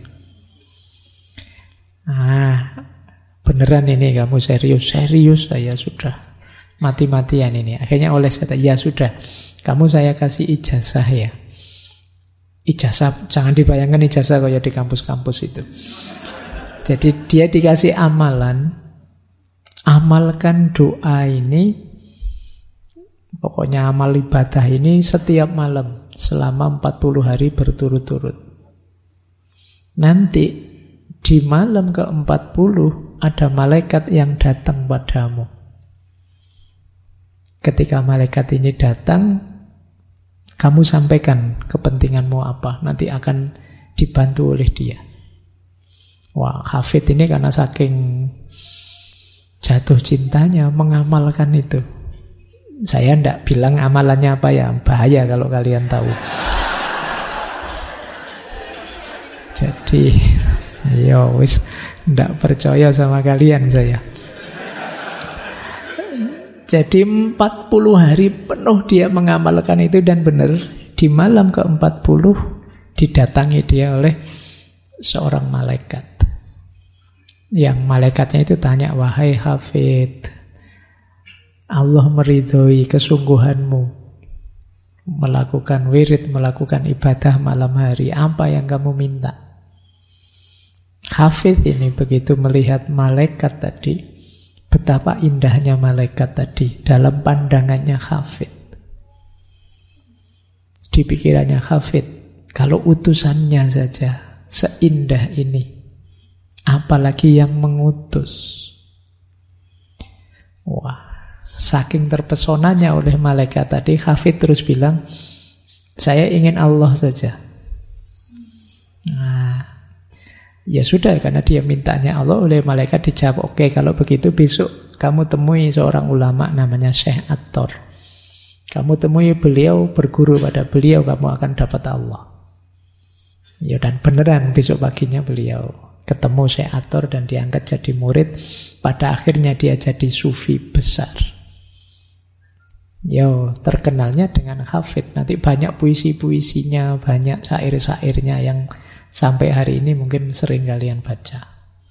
Beneran ini kamu serius saya sudah mati-matian ini. Akhirnya oleh saya, ya sudah, kamu saya kasih ijazah ya. Ijazah, jangan dibayangkan ijazah kayak di kampus-kampus itu. Jadi dia dikasih amalan, amalkan doa ini, pokoknya amal ibadah ini setiap malam selama 40 hari berturut-turut. Nanti di malam ke-40 ada malaikat yang datang padamu. Ketika malaikat ini datang, kamu sampaikan kepentinganmu apa, nanti akan dibantu oleh dia. Wah, Hafid ini karena saking jatuh cintanya mengamalkan itu. Saya tidak bilang amalannya apa ya, bahaya kalau kalian tahu. Jadi ya wis ndak percaya sama kalian saya. Jadi 40 hari penuh dia mengamalkan itu, dan benar di malam ke-40 didatangi dia oleh seorang malaikat. Yang malaikatnya itu tanya, wahai Hafid, Allah meridhoi kesungguhanmu melakukan wirid, melakukan ibadah malam hari. Apa yang kamu minta? Hafid ini begitu melihat malaikat tadi, betapa indahnya malaikat tadi dalam pandangannya Hafid. di pikirannya Hafid. Kalau utusannya saja seindah ini, apalagi yang mengutus. Wah, saking terpesonanya oleh malaikat tadi, Hafid terus bilang, saya ingin Allah saja. Nah, ya sudah, karena dia mintanya Allah, oleh malaikat dijawab, oke, kalau begitu besok kamu temui seorang ulama namanya Syekh At-Tor. Kamu temui beliau, berguru pada beliau, kamu akan dapat Allah. Ya, dan beneran besok paginya beliau ketemu Syekh At-Tor dan diangkat jadi murid. Pada akhirnya dia jadi sufi besar. Yo, terkenalnya dengan Hafid. Nanti banyak puisi-puisinya, banyak syair-syairnya yang sampai hari ini mungkin sering kalian baca.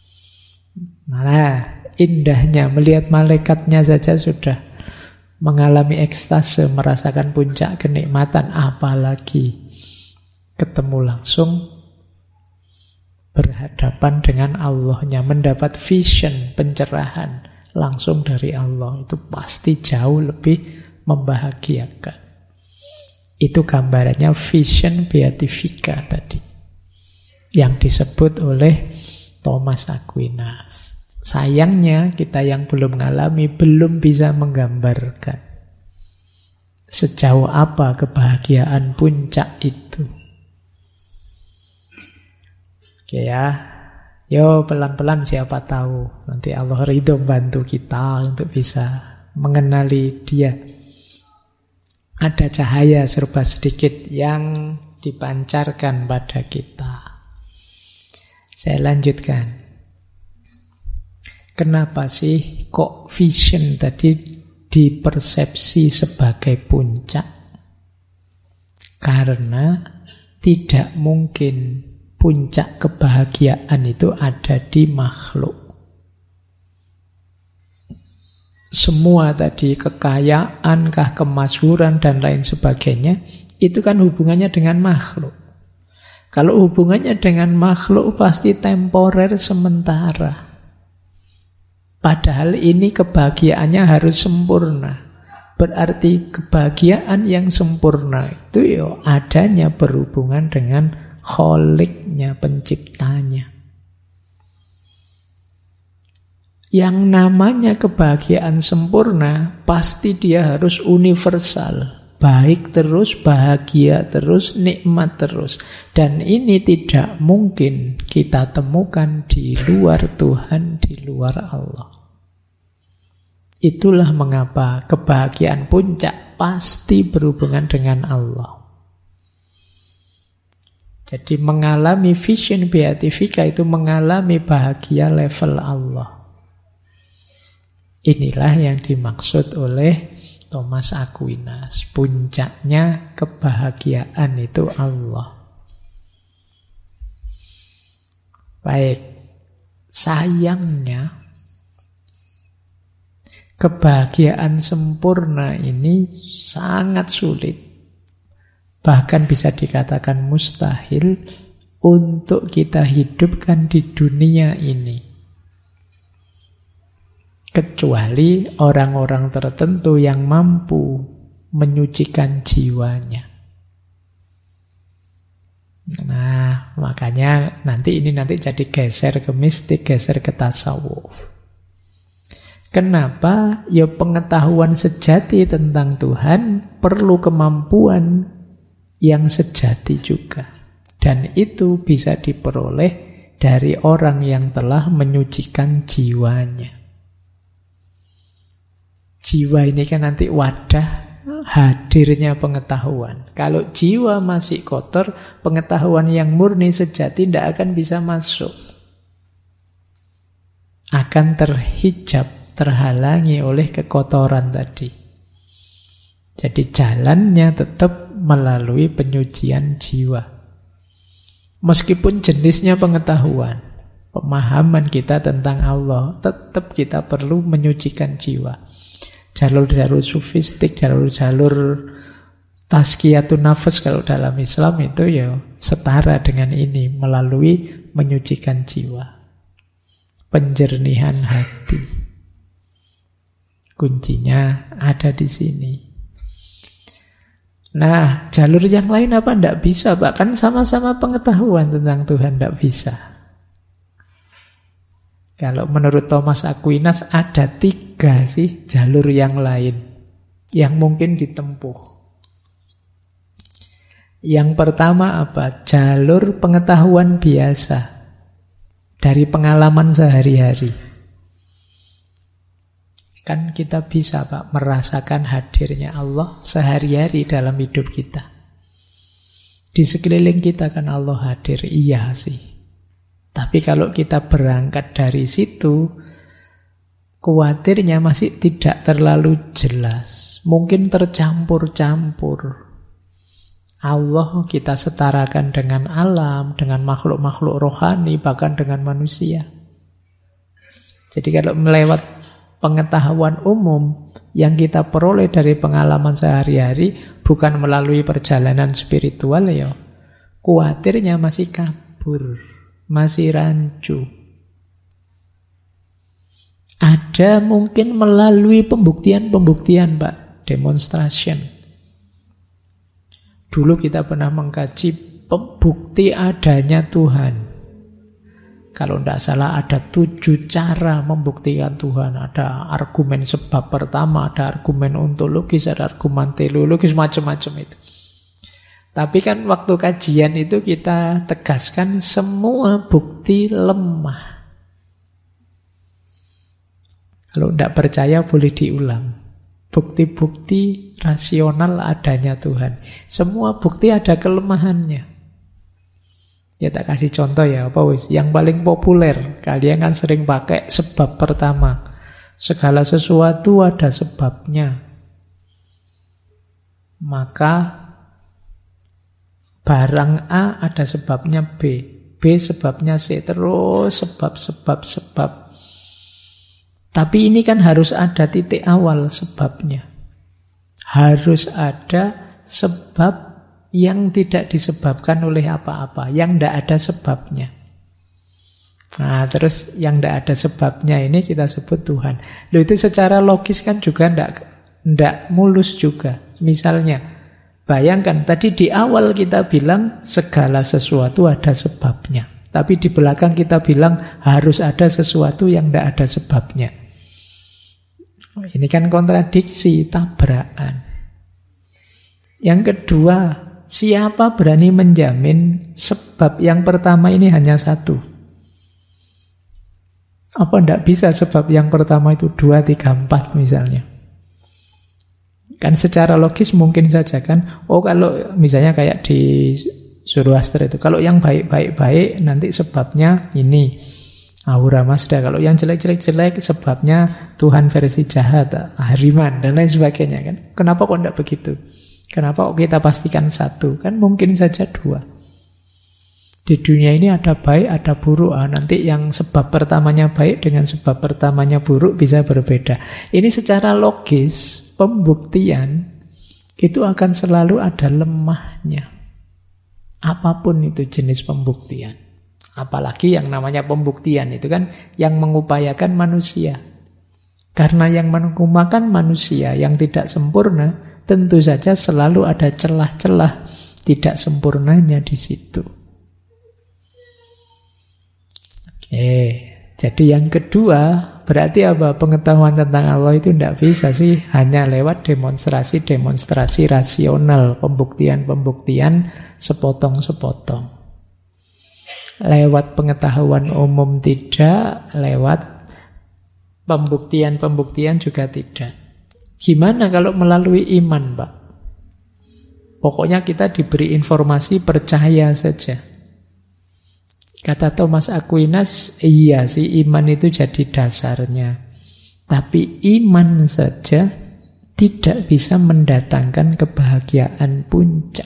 Nah, indahnya melihat malaikatnya saja sudah mengalami ekstase, merasakan puncak kenikmatan, apalagi ketemu langsung, berhadapan dengan Allahnya, mendapat vision, pencerahan langsung dari Allah. Itu pasti jauh lebih membahagiakan. Itu gambarannya vision beatifica tadi, yang disebut oleh Thomas Aquinas. Sayangnya kita yang belum mengalami belum bisa menggambarkan sejauh apa kebahagiaan puncak itu. Oke ya, yo pelan-pelan siapa tahu nanti Allah ridho bantu kita untuk bisa mengenali dia. Ada cahaya serba sedikit yang dipancarkan pada kita. Saya lanjutkan. Kenapa sih kok vision tadi dipersepsi sebagai puncak? Karena tidak mungkin puncak kebahagiaan itu ada di makhluk. Semua tadi, kekayaan, kemasyhuran, dan lain sebagainya, itu kan hubungannya dengan makhluk. Kalau hubungannya dengan makhluk pasti temporer, sementara. Padahal ini kebahagiaannya harus sempurna. Berarti kebahagiaan yang sempurna itu ya adanya berhubungan dengan Kholiknya, penciptanya. Yang namanya kebahagiaan sempurna pasti dia harus universal, baik terus, bahagia terus, nikmat terus. Dan ini tidak mungkin kita temukan di luar Tuhan, di luar Allah. Itulah mengapa kebahagiaan puncak pasti berhubungan dengan Allah. Jadi mengalami vision beatifica itu mengalami bahagia level Allah. Inilah yang dimaksud oleh Thomas Aquinas. Puncaknya kebahagiaan itu Allah. Baik, sayangnya kebahagiaan sempurna ini sangat sulit. Bahkan bisa dikatakan mustahil untuk kita hidupkan di dunia ini. Kecuali orang-orang tertentu yang mampu menyucikan jiwanya. Nah, makanya nanti jadi geser ke mistik, geser ke tasawuf. Kenapa? Ya pengetahuan sejati tentang Tuhan perlu kemampuan yang sejati juga. Dan itu bisa diperoleh dari orang yang telah menyucikan jiwanya. Jiwa ini kan nanti wadah hadirnya pengetahuan. Kalau jiwa masih kotor, pengetahuan yang murni sejati tidak akan bisa masuk. Akan terhijab, terhalangi oleh kekotoran tadi. Jadi jalannya tetap melalui penyucian jiwa. Meskipun jenisnya pengetahuan, pemahaman kita tentang Allah, tetap kita perlu menyucikan jiwa. Jalur-jalur sufistik, jalur-jalur tazkiyatun nafas kalau dalam Islam itu ya setara dengan ini, melalui menyucikan jiwa. Penjernihan hati. Kuncinya ada di sini. Nah, jalur yang lain apa? Tidak bisa, Pak. Kan sama-sama pengetahuan tentang Tuhan, tidak bisa. Kalau menurut Thomas Aquinas ada 3 sih jalur yang lain yang mungkin ditempuh. Yang pertama apa? Jalur pengetahuan biasa dari pengalaman sehari-hari. Kan kita bisa, Pak, merasakan hadirnya Allah sehari-hari dalam hidup kita. Di sekeliling kita kan Allah hadir, iya sih. Tapi kalau kita berangkat dari situ, khawatirnya masih tidak terlalu jelas. Mungkin tercampur-campur. Allah kita setarakan dengan alam, dengan makhluk-makhluk rohani, bahkan dengan manusia. Jadi kalau melewat pengetahuan umum yang kita peroleh dari pengalaman sehari-hari, bukan melalui perjalanan spiritual, ya, khawatirnya masih kabur, masih rancu. Ada mungkin melalui pembuktian-pembuktian, Pak, demonstration. Dulu kita pernah mengkaji bukti adanya Tuhan. Kalau tidak salah ada 7 cara membuktikan Tuhan. Ada argumen sebab pertama, ada argumen ontologis, ada argumen teleologis, macam-macam itu. Tapi kan waktu kajian itu kita tegaskan semua bukti lemah. Kalau tidak percaya boleh diulang. Bukti-bukti rasional adanya Tuhan. Semua bukti ada kelemahannya. Ya tak kasih contoh ya, apa wis? Yang paling populer, kalian kan sering pakai sebab pertama. Segala sesuatu ada sebabnya. Maka barang A ada sebabnya B, B sebabnya C, terus sebab. Tapi ini kan harus ada titik awal sebabnya. Harus ada sebab yang tidak disebabkan oleh apa-apa, yang tidak ada sebabnya. Nah, terus yang tidak ada sebabnya ini kita sebut Tuhan. Loh, itu secara logis kan juga tidak mulus juga. Misalnya, bayangkan tadi di awal kita bilang segala sesuatu ada sebabnya. Tapi di belakang kita bilang harus ada sesuatu yang tidak ada sebabnya. Ini kan kontradiksi, tabrakan. Yang kedua, siapa berani menjamin sebab yang pertama ini hanya satu? Apa tidak bisa sebab yang pertama itu 2, 3, 4 misalnya? Kan secara logis mungkin saja kan. Oh, kalau misalnya kayak di Zoroaster itu, kalau yang baik-baik nanti sebabnya ini Ahura Mazda. Kalau yang jelek sebabnya Tuhan versi jahat, Ahriman dan lain sebagainya kan. Kenapa kok tidak begitu? Kenapa kok kita pastikan satu? Kan mungkin saja 2. Di dunia ini ada baik, ada buruk. Nanti yang sebab pertamanya baik dengan sebab pertamanya buruk bisa berbeda. Ini secara logis, pembuktian itu akan selalu ada lemahnya. Apapun itu jenis pembuktian. Apalagi yang namanya pembuktian itu kan yang mengupayakan manusia. Karena yang mengupayakan manusia yang tidak sempurna, tentu saja selalu ada celah-celah tidak sempurnanya di situ. Oke, jadi yang kedua berarti apa? Pengetahuan tentang Allah itu tidak bisa sih hanya lewat demonstrasi rasional, pembuktian sepotong-sepotong. Lewat pengetahuan umum tidak, lewat pembuktian juga tidak. Gimana kalau melalui iman, Pak? Pokoknya kita diberi informasi, percaya saja. Kata Thomas Aquinas, iya sih iman itu jadi dasarnya. Tapi iman saja tidak bisa mendatangkan kebahagiaan puncak.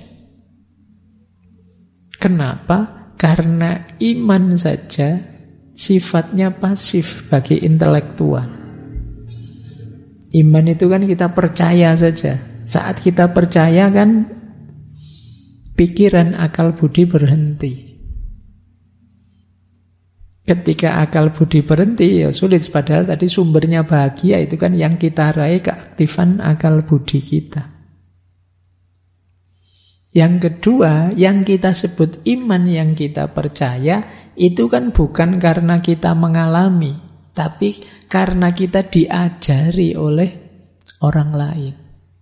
Kenapa? Karena iman saja sifatnya pasif bagi intelektual. Iman itu kan kita percaya saja. Saat kita percaya kan pikiran, akal, budi berhenti. Ketika akal budi berhenti ya sulit. Padahal tadi sumbernya bahagia itu kan yang kita raih keaktifan akal budi kita. Yang kedua, yang kita sebut iman, yang kita percaya, itu kan bukan karena kita mengalami, tapi karena kita diajari oleh orang lain.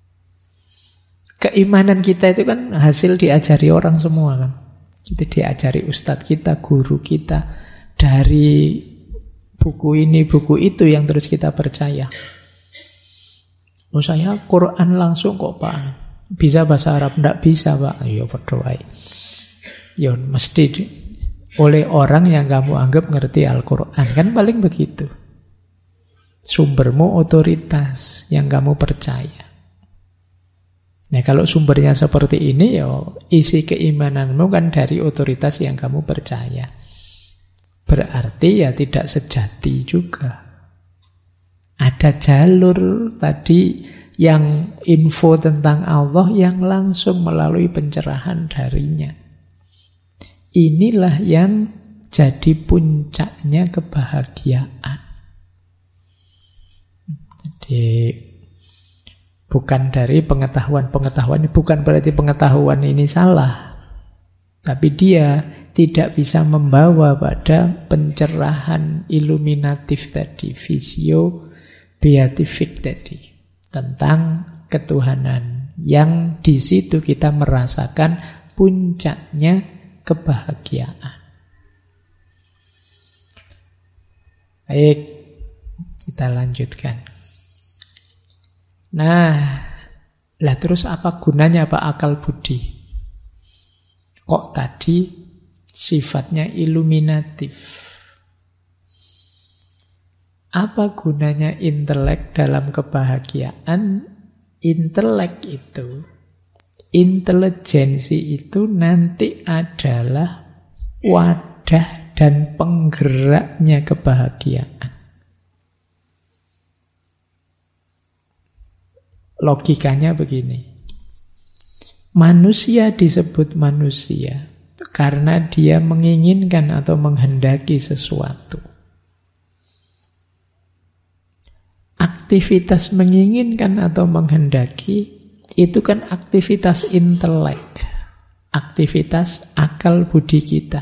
Keimanan kita itu kan hasil diajari orang semua kan. Kita diajari ustadz kita, guru kita, dari buku ini, buku itu yang terus kita percaya. Oh, saya Quran langsung kok Pak. Bisa bahasa Arab? Tidak bisa Pak. Ya berdoa. Ya mesti oleh orang yang kamu anggap ngerti Al-Quran. Kan paling begitu. Sumbermu otoritas yang kamu percaya. Nah kalau sumbernya seperti ini, ya isi keimananmu kan dari otoritas yang kamu percaya. Berarti ya tidak sejati juga. Ada jalur tadi yang info tentang Allah yang langsung melalui pencerahan darinya. Inilah yang jadi puncaknya kebahagiaan. Jadi bukan dari pengetahuan ini bukan berarti pengetahuan ini salah. Tapi dia tidak bisa membawa pada pencerahan iluminatif tadi, visio beatific tadi, tentang ketuhanan yang di situ kita merasakan puncaknya kebahagiaan. Baik, kita lanjutkan. Nah, lah terus apa gunanya Pak akal budi? Kok tadi sifatnya iluminatif? Apa gunanya intelek dalam kebahagiaan? Intelek itu, intelijensi itu nanti adalah wadah dan penggeraknya kebahagiaan. Logikanya begini. Manusia disebut manusia karena dia menginginkan atau menghendaki sesuatu. Aktivitas menginginkan atau menghendaki itu kan aktivitas intelek, aktivitas akal budi kita.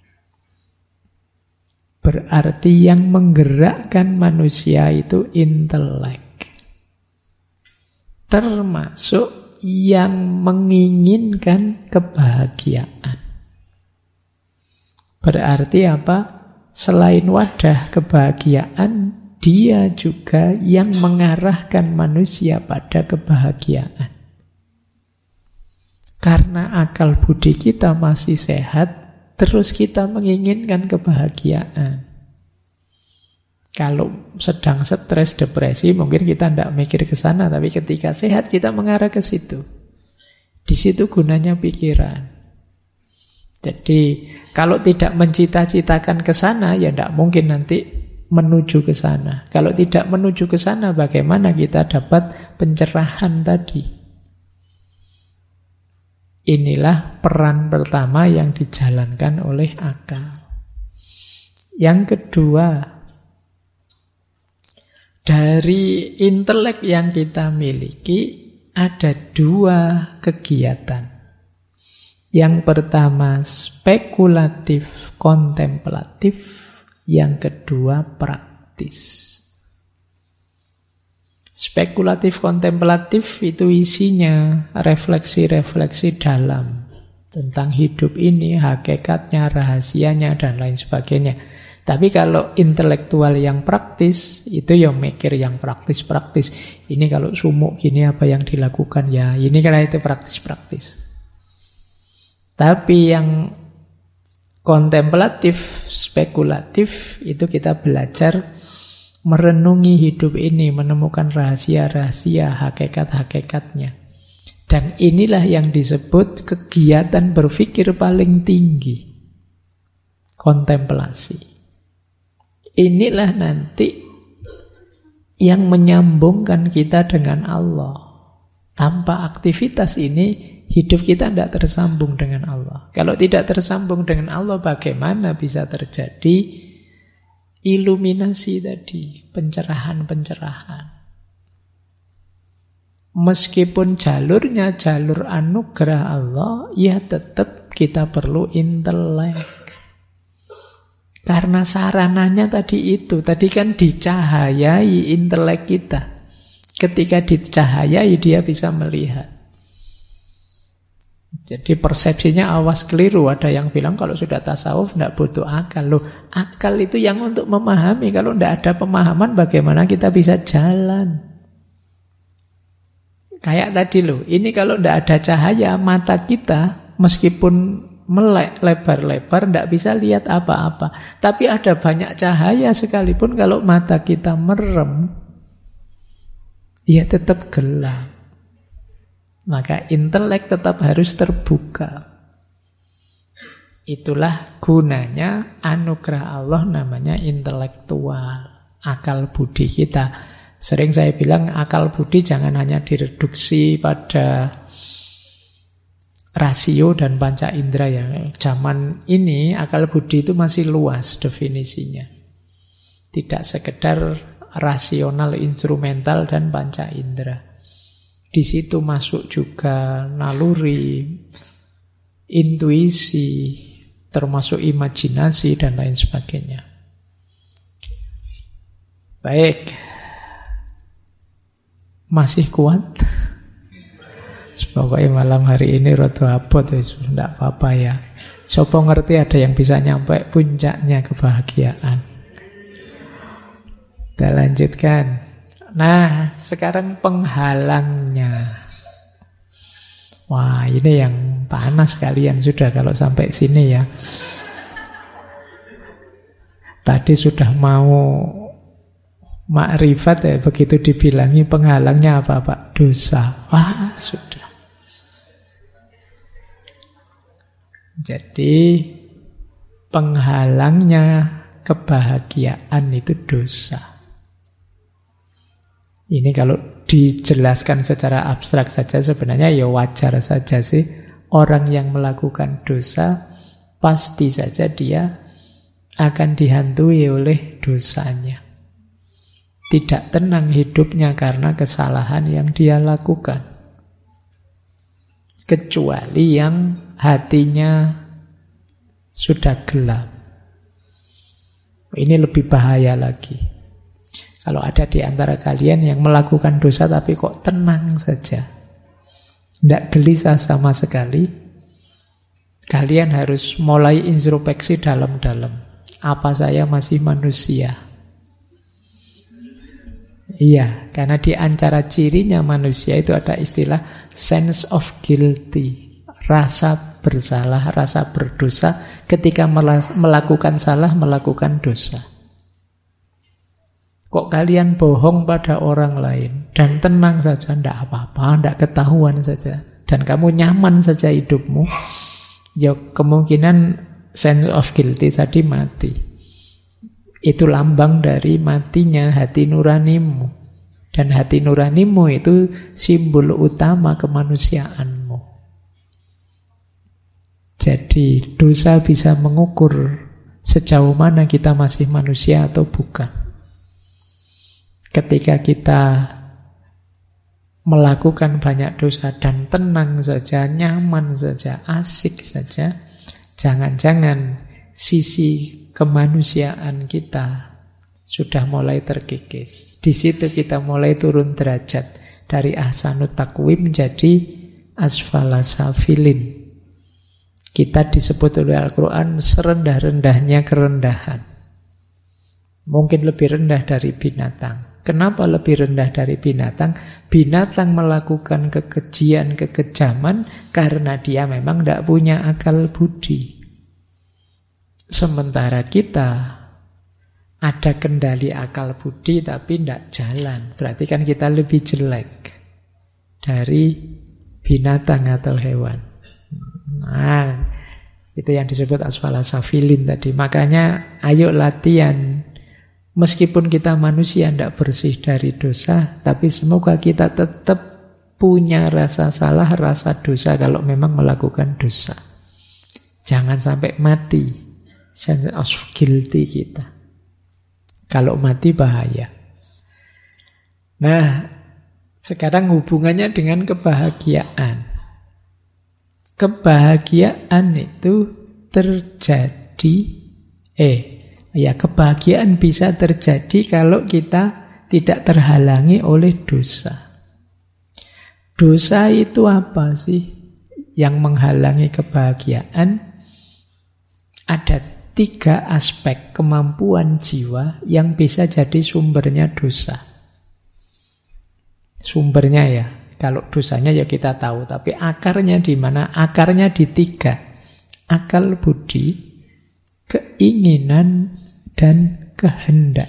Berarti yang menggerakkan manusia itu intelek. Termasuk yang menginginkan kebahagiaan. Berarti apa? Selain wadah kebahagiaan, dia juga yang mengarahkan manusia pada kebahagiaan. Karena akal budi kita masih sehat, terus kita menginginkan kebahagiaan. Kalau sedang stres, depresi, mungkin kita tidak mikir ke sana, tapi ketika sehat kita mengarah ke situ. Di situ gunanya pikiran. Jadi kalau tidak mencita-citakan ke sana, ya tidak mungkin nanti menuju ke sana. Kalau tidak menuju ke sana, bagaimana kita dapat pencerahan tadi? Inilah peran pertama yang dijalankan oleh akal. Yang kedua, dari intelek yang kita miliki ada dua kegiatan. Yang pertama spekulatif kontemplatif, yang kedua praktis. Spekulatif kontemplatif itu isinya refleksi-refleksi dalam tentang hidup ini, hakikatnya, rahasianya, dan lain sebagainya. Tapi kalau intelektual yang praktis, itu yang mikir yang praktis-praktis. Ini kalau sumuk gini apa yang dilakukan, ya ini karena itu praktis-praktis. Tapi yang kontemplatif, spekulatif, itu kita belajar merenungi hidup ini, menemukan rahasia-rahasia, hakikat-hakikatnya. Dan inilah yang disebut kegiatan berpikir paling tinggi, kontemplasi. Inilah nanti yang menyambungkan kita dengan Allah. Tanpa aktivitas ini, hidup kita tidak tersambung dengan Allah. Kalau tidak tersambung dengan Allah, bagaimana bisa terjadi iluminasi tadi, pencerahan-pencerahan? meskipun jalurnya jalur anugerah Allah, ya tetap kita perlu intelek. Karena sarananya tadi itu, tadi kan dicahayai intelek kita. Ketika dicahayai dia bisa melihat. Jadi persepsinya awas keliru. Ada yang bilang kalau sudah tasawuf tidak butuh akal. Loh, akal itu yang untuk memahami. Kalau tidak ada pemahaman bagaimana kita bisa jalan. Kayak tadi loh, ini kalau tidak ada cahaya, mata kita meskipun melek lebar-lebar tidak bisa lihat apa-apa. Tapi ada banyak cahaya sekalipun kalau mata kita merem, ya tetap gelap. Maka intelek tetap harus terbuka. Itulah gunanya anugerah Allah namanya intelektual, akal budi kita. Sering saya bilang akal budi jangan hanya direduksi pada rasio dan panca indera ya. Zaman ini akal budi itu masih luas definisinya. Tidak sekedar rasional, instrumental dan panca indera. Di situ masuk juga naluri, intuisi, termasuk imajinasi dan lain sebagainya. Baik. Masih kuat? Pokoknya malam hari ini rada abot, tidak apa-apa ya. Sopo ngerti ada yang bisa nyampe puncaknya kebahagiaan. Kita lanjutkan. Nah, sekarang penghalangnya. Wah, ini yang panas kalian sudah kalau sampai sini ya. Tadi sudah mau makrifat ya, begitu dibilangi penghalangnya apa Pak? Dosa. Wah, sudah. Jadi penghalangnya kebahagiaan itu dosa. Ini kalau dijelaskan secara abstrak saja sebenarnya ya wajar saja sih. Orang yang melakukan dosa pasti saja dia akan dihantui oleh dosanya. Tidak tenang hidupnya karena kesalahan yang dia lakukan. Kecuali yang hatinya sudah gelap. Ini lebih bahaya lagi. Kalau ada di antara kalian yang melakukan dosa tapi kok tenang saja, tidak gelisah sama sekali, kalian harus mulai introspeksi dalam-dalam. Apa saya masih manusia? Iya, karena di antara cirinya manusia itu ada istilah sense of guilty, rasa bersalah, rasa berdosa ketika melakukan salah, melakukan dosa. Kok kalian bohong pada orang lain dan tenang saja, tidak apa-apa, tidak ketahuan saja, dan kamu nyaman saja hidupmu, ya kemungkinan sense of guilty tadi mati. Itu lambang dari matinya hati nuranimu. Dan hati nuranimu itu simbol utama kemanusiaanmu. Jadi dosa bisa mengukur sejauh mana kita masih manusia atau bukan. Ketika kita melakukan banyak dosa dan tenang saja, nyaman saja, asik saja, jangan-jangan sisi kemanusiaan kita sudah mulai terkikis. Di situ kita mulai turun derajat dari ahsanut taqwim menjadi asfala safilin. Kita disebut oleh Al-Quran serendah-rendahnya kerendahan. Mungkin lebih rendah dari binatang. Kenapa lebih rendah dari binatang? Binatang melakukan kekejian, kekejaman karena dia memang tidak punya akal budi. Sementara kita ada kendali akal budi tapi tidak jalan. Berarti kan kita lebih jelek dari binatang atau hewan. Nah, itu yang disebut asfala safilin tadi. Makanya ayo latihan. Meskipun kita manusia tidak bersih dari dosa, tapi semoga kita tetap punya rasa salah, rasa dosa kalau memang melakukan dosa. Jangan sampai mati sense of guilty kita. Kalau mati bahaya. Nah, Sekarang hubungannya dengan kebahagiaan. Kebahagiaan itu terjadi, kebahagiaan bisa terjadi kalau kita tidak terhalangi oleh dosa. Dosa itu apa sih yang menghalangi kebahagiaan? Ada 3 aspek kemampuan jiwa yang bisa jadi sumbernya dosa. Sumbernya ya, kalau dosanya ya kita tahu, tapi akarnya di mana? Akarnya di 3. Akal budi, keinginan, dan kehendak.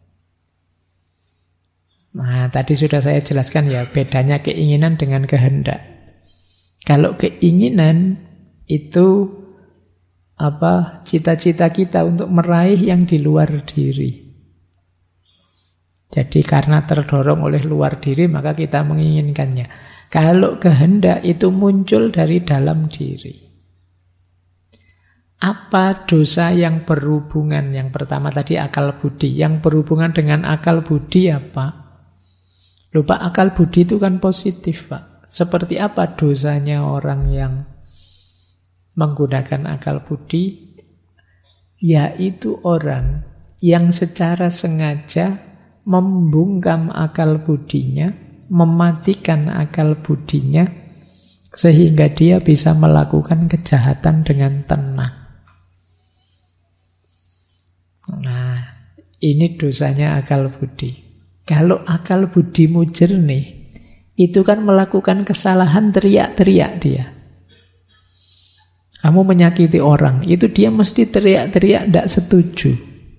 Nah, tadi sudah saya jelaskan ya, bedanya keinginan dengan kehendak. Kalau keinginan itu cita-cita kita untuk meraih yang di luar diri. Jadi karena terdorong oleh luar diri maka kita menginginkannya. Kalau kehendak itu muncul dari dalam diri. Apa dosa yang berhubungan? Yang pertama tadi akal budi. Yang berhubungan dengan akal budi apa? Lupa, akal budi itu kan positif, Pak. Seperti apa dosanya orang yang menggunakan akal budi? Yaitu orang yang secara sengaja membungkam akal budinya, mematikan akal budinya, sehingga dia bisa melakukan kejahatan dengan tenang. Nah, ini dosanya akal budi. Kalau akal budimu jernih, itu kan melakukan kesalahan teriak-teriak dia. Kamu menyakiti orang, itu dia mesti teriak-teriak, tidak setuju,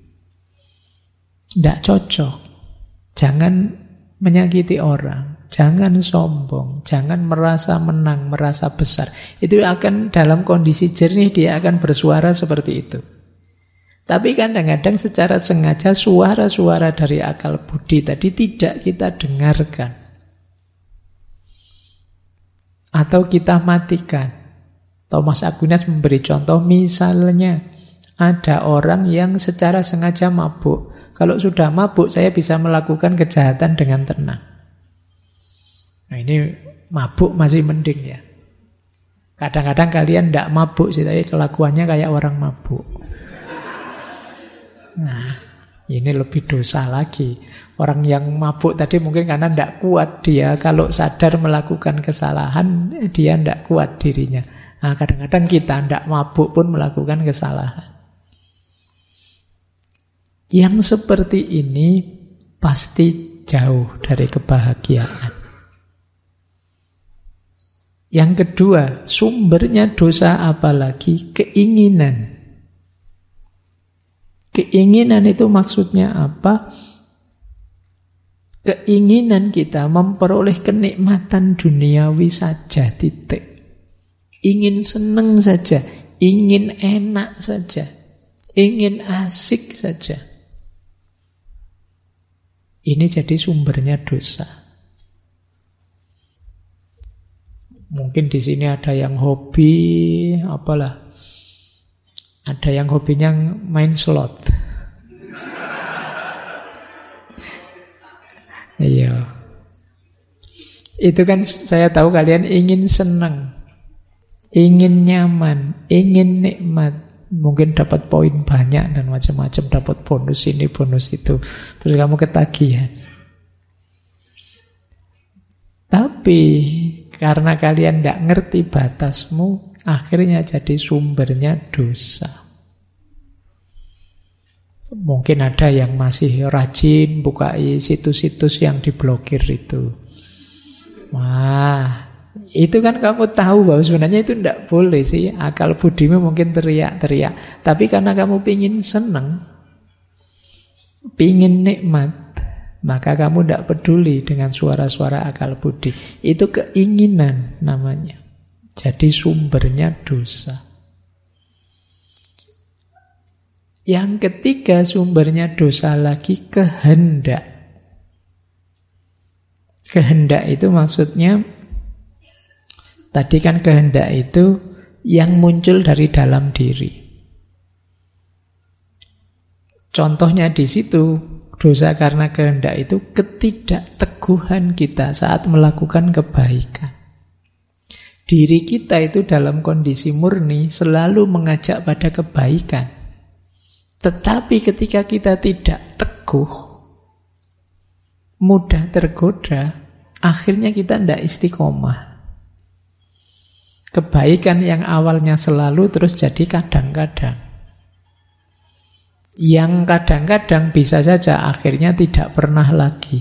tidak cocok. Jangan menyakiti orang, jangan sombong, jangan merasa menang, merasa besar. Itu akan dalam kondisi jernih dia akan bersuara seperti itu. Tapi kadang-kadang secara sengaja suara-suara dari akal budi tadi tidak kita dengarkan. Atau kita matikan. Thomas Aquinas memberi contoh, misalnya ada orang yang secara sengaja mabuk. Kalau sudah mabuk, saya bisa melakukan kejahatan dengan tenang. Nah, ini mabuk masih mending ya. Kadang-kadang kalian tidak mabuk sih, tapi kelakuannya kayak orang mabuk. Nah, ini lebih dosa lagi. Orang yang mabuk tadi mungkin karena tidak kuat dia, kalau sadar melakukan kesalahan, dia tidak kuat dirinya. Nah, kadang-kadang kita tidak mabuk pun melakukan kesalahan. Yang seperti ini pasti jauh dari kebahagiaan. Yang kedua, sumbernya dosa apalagi? Keinginan. Keinginan itu maksudnya apa? Keinginan kita memperoleh kenikmatan duniawi saja, titik. Ingin seneng saja, ingin enak saja, ingin asik saja. Ini jadi sumbernya dosa. Mungkin di sini ada yang hobi, ada yang hobinya main slot. Iya. Itu kan saya tahu kalian ingin senang, ingin nyaman, ingin nikmat. Mungkin dapat poin banyak dan macam-macam, dapat bonus ini, bonus itu. Terus kamu ketagihan. Tapi karena kalian tidak ngerti batasmu, akhirnya jadi sumbernya dosa. Mungkin ada yang masih rajin buka situs-situs yang diblokir itu. Wah, itu kan kamu tahu bahwa sebenarnya itu tidak boleh sih. Akal budimu mungkin teriak-teriak. Tapi karena kamu pingin senang, pingin nikmat, maka kamu tidak peduli dengan suara-suara akal budi. Itu keinginan namanya. Jadi sumbernya dosa. Yang ketiga sumbernya dosa lagi, kehendak. Kehendak itu maksudnya, tadi kan kehendak itu yang muncul dari dalam diri. Contohnya di situ, Dosa karena kehendak itu ketidakteguhan kita saat melakukan kebaikan. Diri kita itu dalam kondisi murni selalu mengajak pada kebaikan. Tetapi ketika kita tidak teguh, mudah tergoda, akhirnya kita tidak istiqomah. Kebaikan yang awalnya selalu terus jadi kadang-kadang. Yang kadang-kadang bisa saja akhirnya tidak pernah lagi.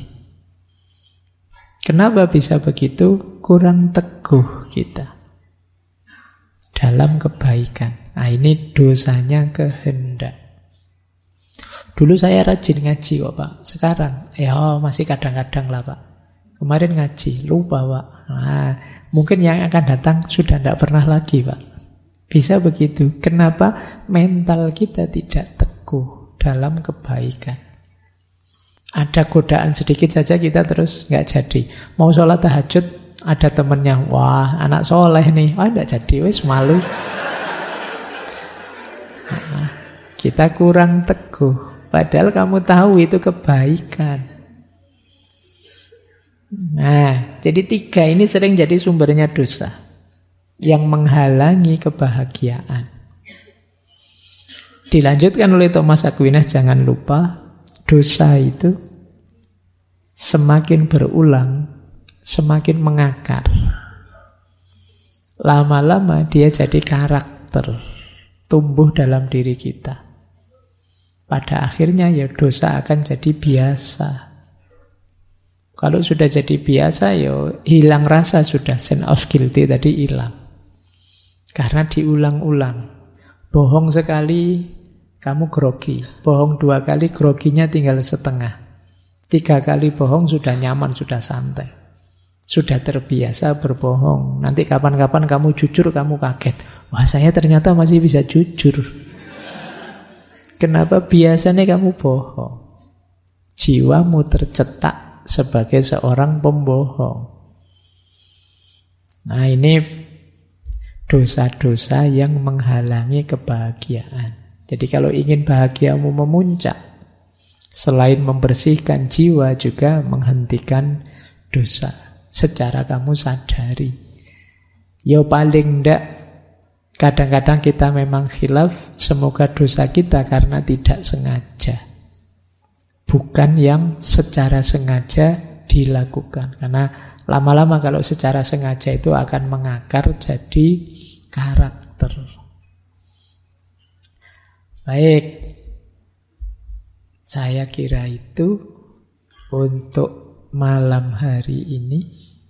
Kenapa bisa begitu? Kurang teguh kita dalam kebaikan. Nah, ini dosanya kehendak. Dulu saya rajin ngaji kok Pak. Sekarang ya masih kadang-kadang lah Pak. Kemarin ngaji, lupa Pak. Nah, mungkin yang akan datang sudah tidak pernah lagi Pak. Bisa begitu. Kenapa? Mental kita tidak teguh dalam kebaikan. Ada godaan sedikit saja kita terus nggak jadi. Mau sholat tahajud, ada temennya, wah anak soleh nih, wah nggak jadi, wis malu. Nah, kita kurang teguh. Padahal kamu tahu itu kebaikan. Nah, jadi 3 ini sering jadi sumbernya dosa yang menghalangi kebahagiaan. Dilanjutkan oleh Thomas Aquinas, jangan lupa, dosa itu semakin berulang, semakin mengakar. Lama-lama dia jadi karakter, tumbuh dalam diri kita. Pada akhirnya ya dosa akan jadi biasa. Kalau sudah jadi biasa ya hilang rasa sudah, sense of guilty tadi hilang. Karena diulang-ulang. Bohong sekali, kamu grogi. Bohong 2 kali, groginya tinggal setengah. 3 kali bohong sudah nyaman, sudah santai. Sudah terbiasa berbohong. Nanti kapan-kapan kamu jujur, kamu kaget. Wah, saya ternyata masih bisa jujur. Kenapa? Biasanya kamu bohong. Jiwamu tercetak sebagai seorang pembohong. Nah, ini dosa-dosa yang menghalangi kebahagiaan. Jadi kalau ingin bahagiamu memuncak, selain membersihkan jiwa juga menghentikan dosa secara kamu sadari. Ya paling ndak kadang-kadang kita memang khilaf, semoga dosa kita karena tidak sengaja, bukan yang secara sengaja dilakukan. Karena lama-lama kalau secara sengaja itu akan mengakar jadi karakter. Baik, saya kira itu untuk malam hari ini.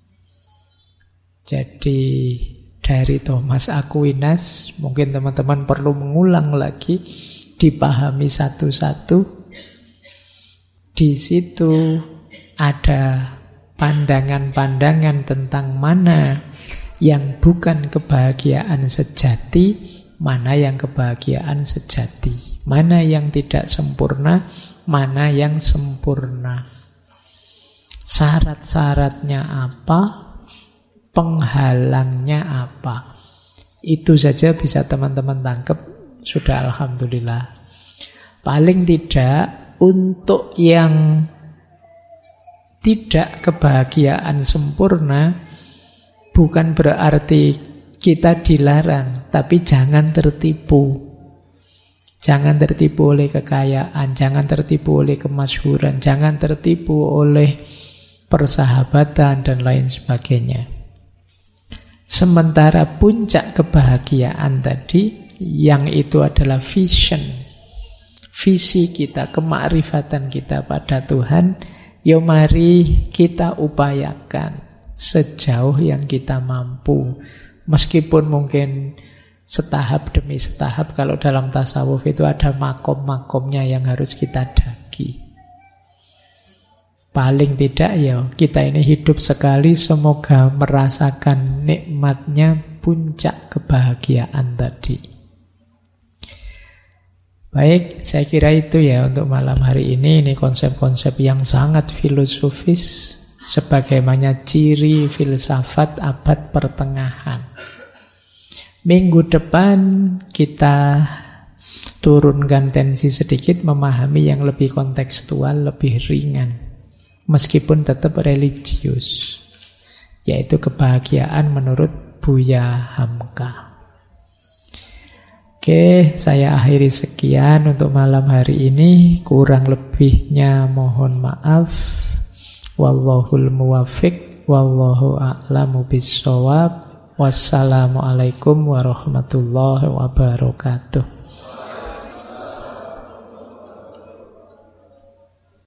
Jadi dari Thomas Aquinas, mungkin teman-teman perlu mengulang lagi, dipahami satu-satu. Di situ ada pandangan-pandangan tentang mana yang bukan kebahagiaan sejati, mana yang kebahagiaan sejati, mana yang tidak sempurna, mana yang sempurna. Syarat-syaratnya apa? Penghalangnya apa? Itu saja bisa teman-teman tangkap, sudah alhamdulillah. Paling tidak untuk yang tidak kebahagiaan sempurna bukan berarti kita dilarang, tapi jangan tertipu. Jangan tertipu oleh kekayaan, jangan tertipu oleh kemasyhuran, jangan tertipu oleh persahabatan dan lain sebagainya. Sementara puncak kebahagiaan tadi, yang itu adalah vision, visi kita, kemakrifatan kita pada Tuhan, ya mari kita upayakan sejauh yang kita mampu. Meskipun mungkin setahap demi setahap, kalau dalam tasawuf itu ada makom-makomnya yang harus kita daki. Paling tidak ya kita ini hidup sekali, semoga merasakan nikmatnya puncak kebahagiaan tadi. Baik, saya kira itu ya untuk malam hari ini. Ini konsep-konsep yang sangat filosofis, sebagaimana ciri filsafat abad pertengahan. Minggu depan kita Turunkan tensi sedikit, memahami yang lebih kontekstual, lebih ringan, meskipun tetap religius, yaitu kebahagiaan menurut Buya Hamka. Oke, saya akhiri sekian untuk malam hari ini. Kurang lebihnya mohon maaf. Wallahul muwaffiq, wallahu a'lamu bissawab. Wassalamualaikum warahmatullahi wabarakatuh.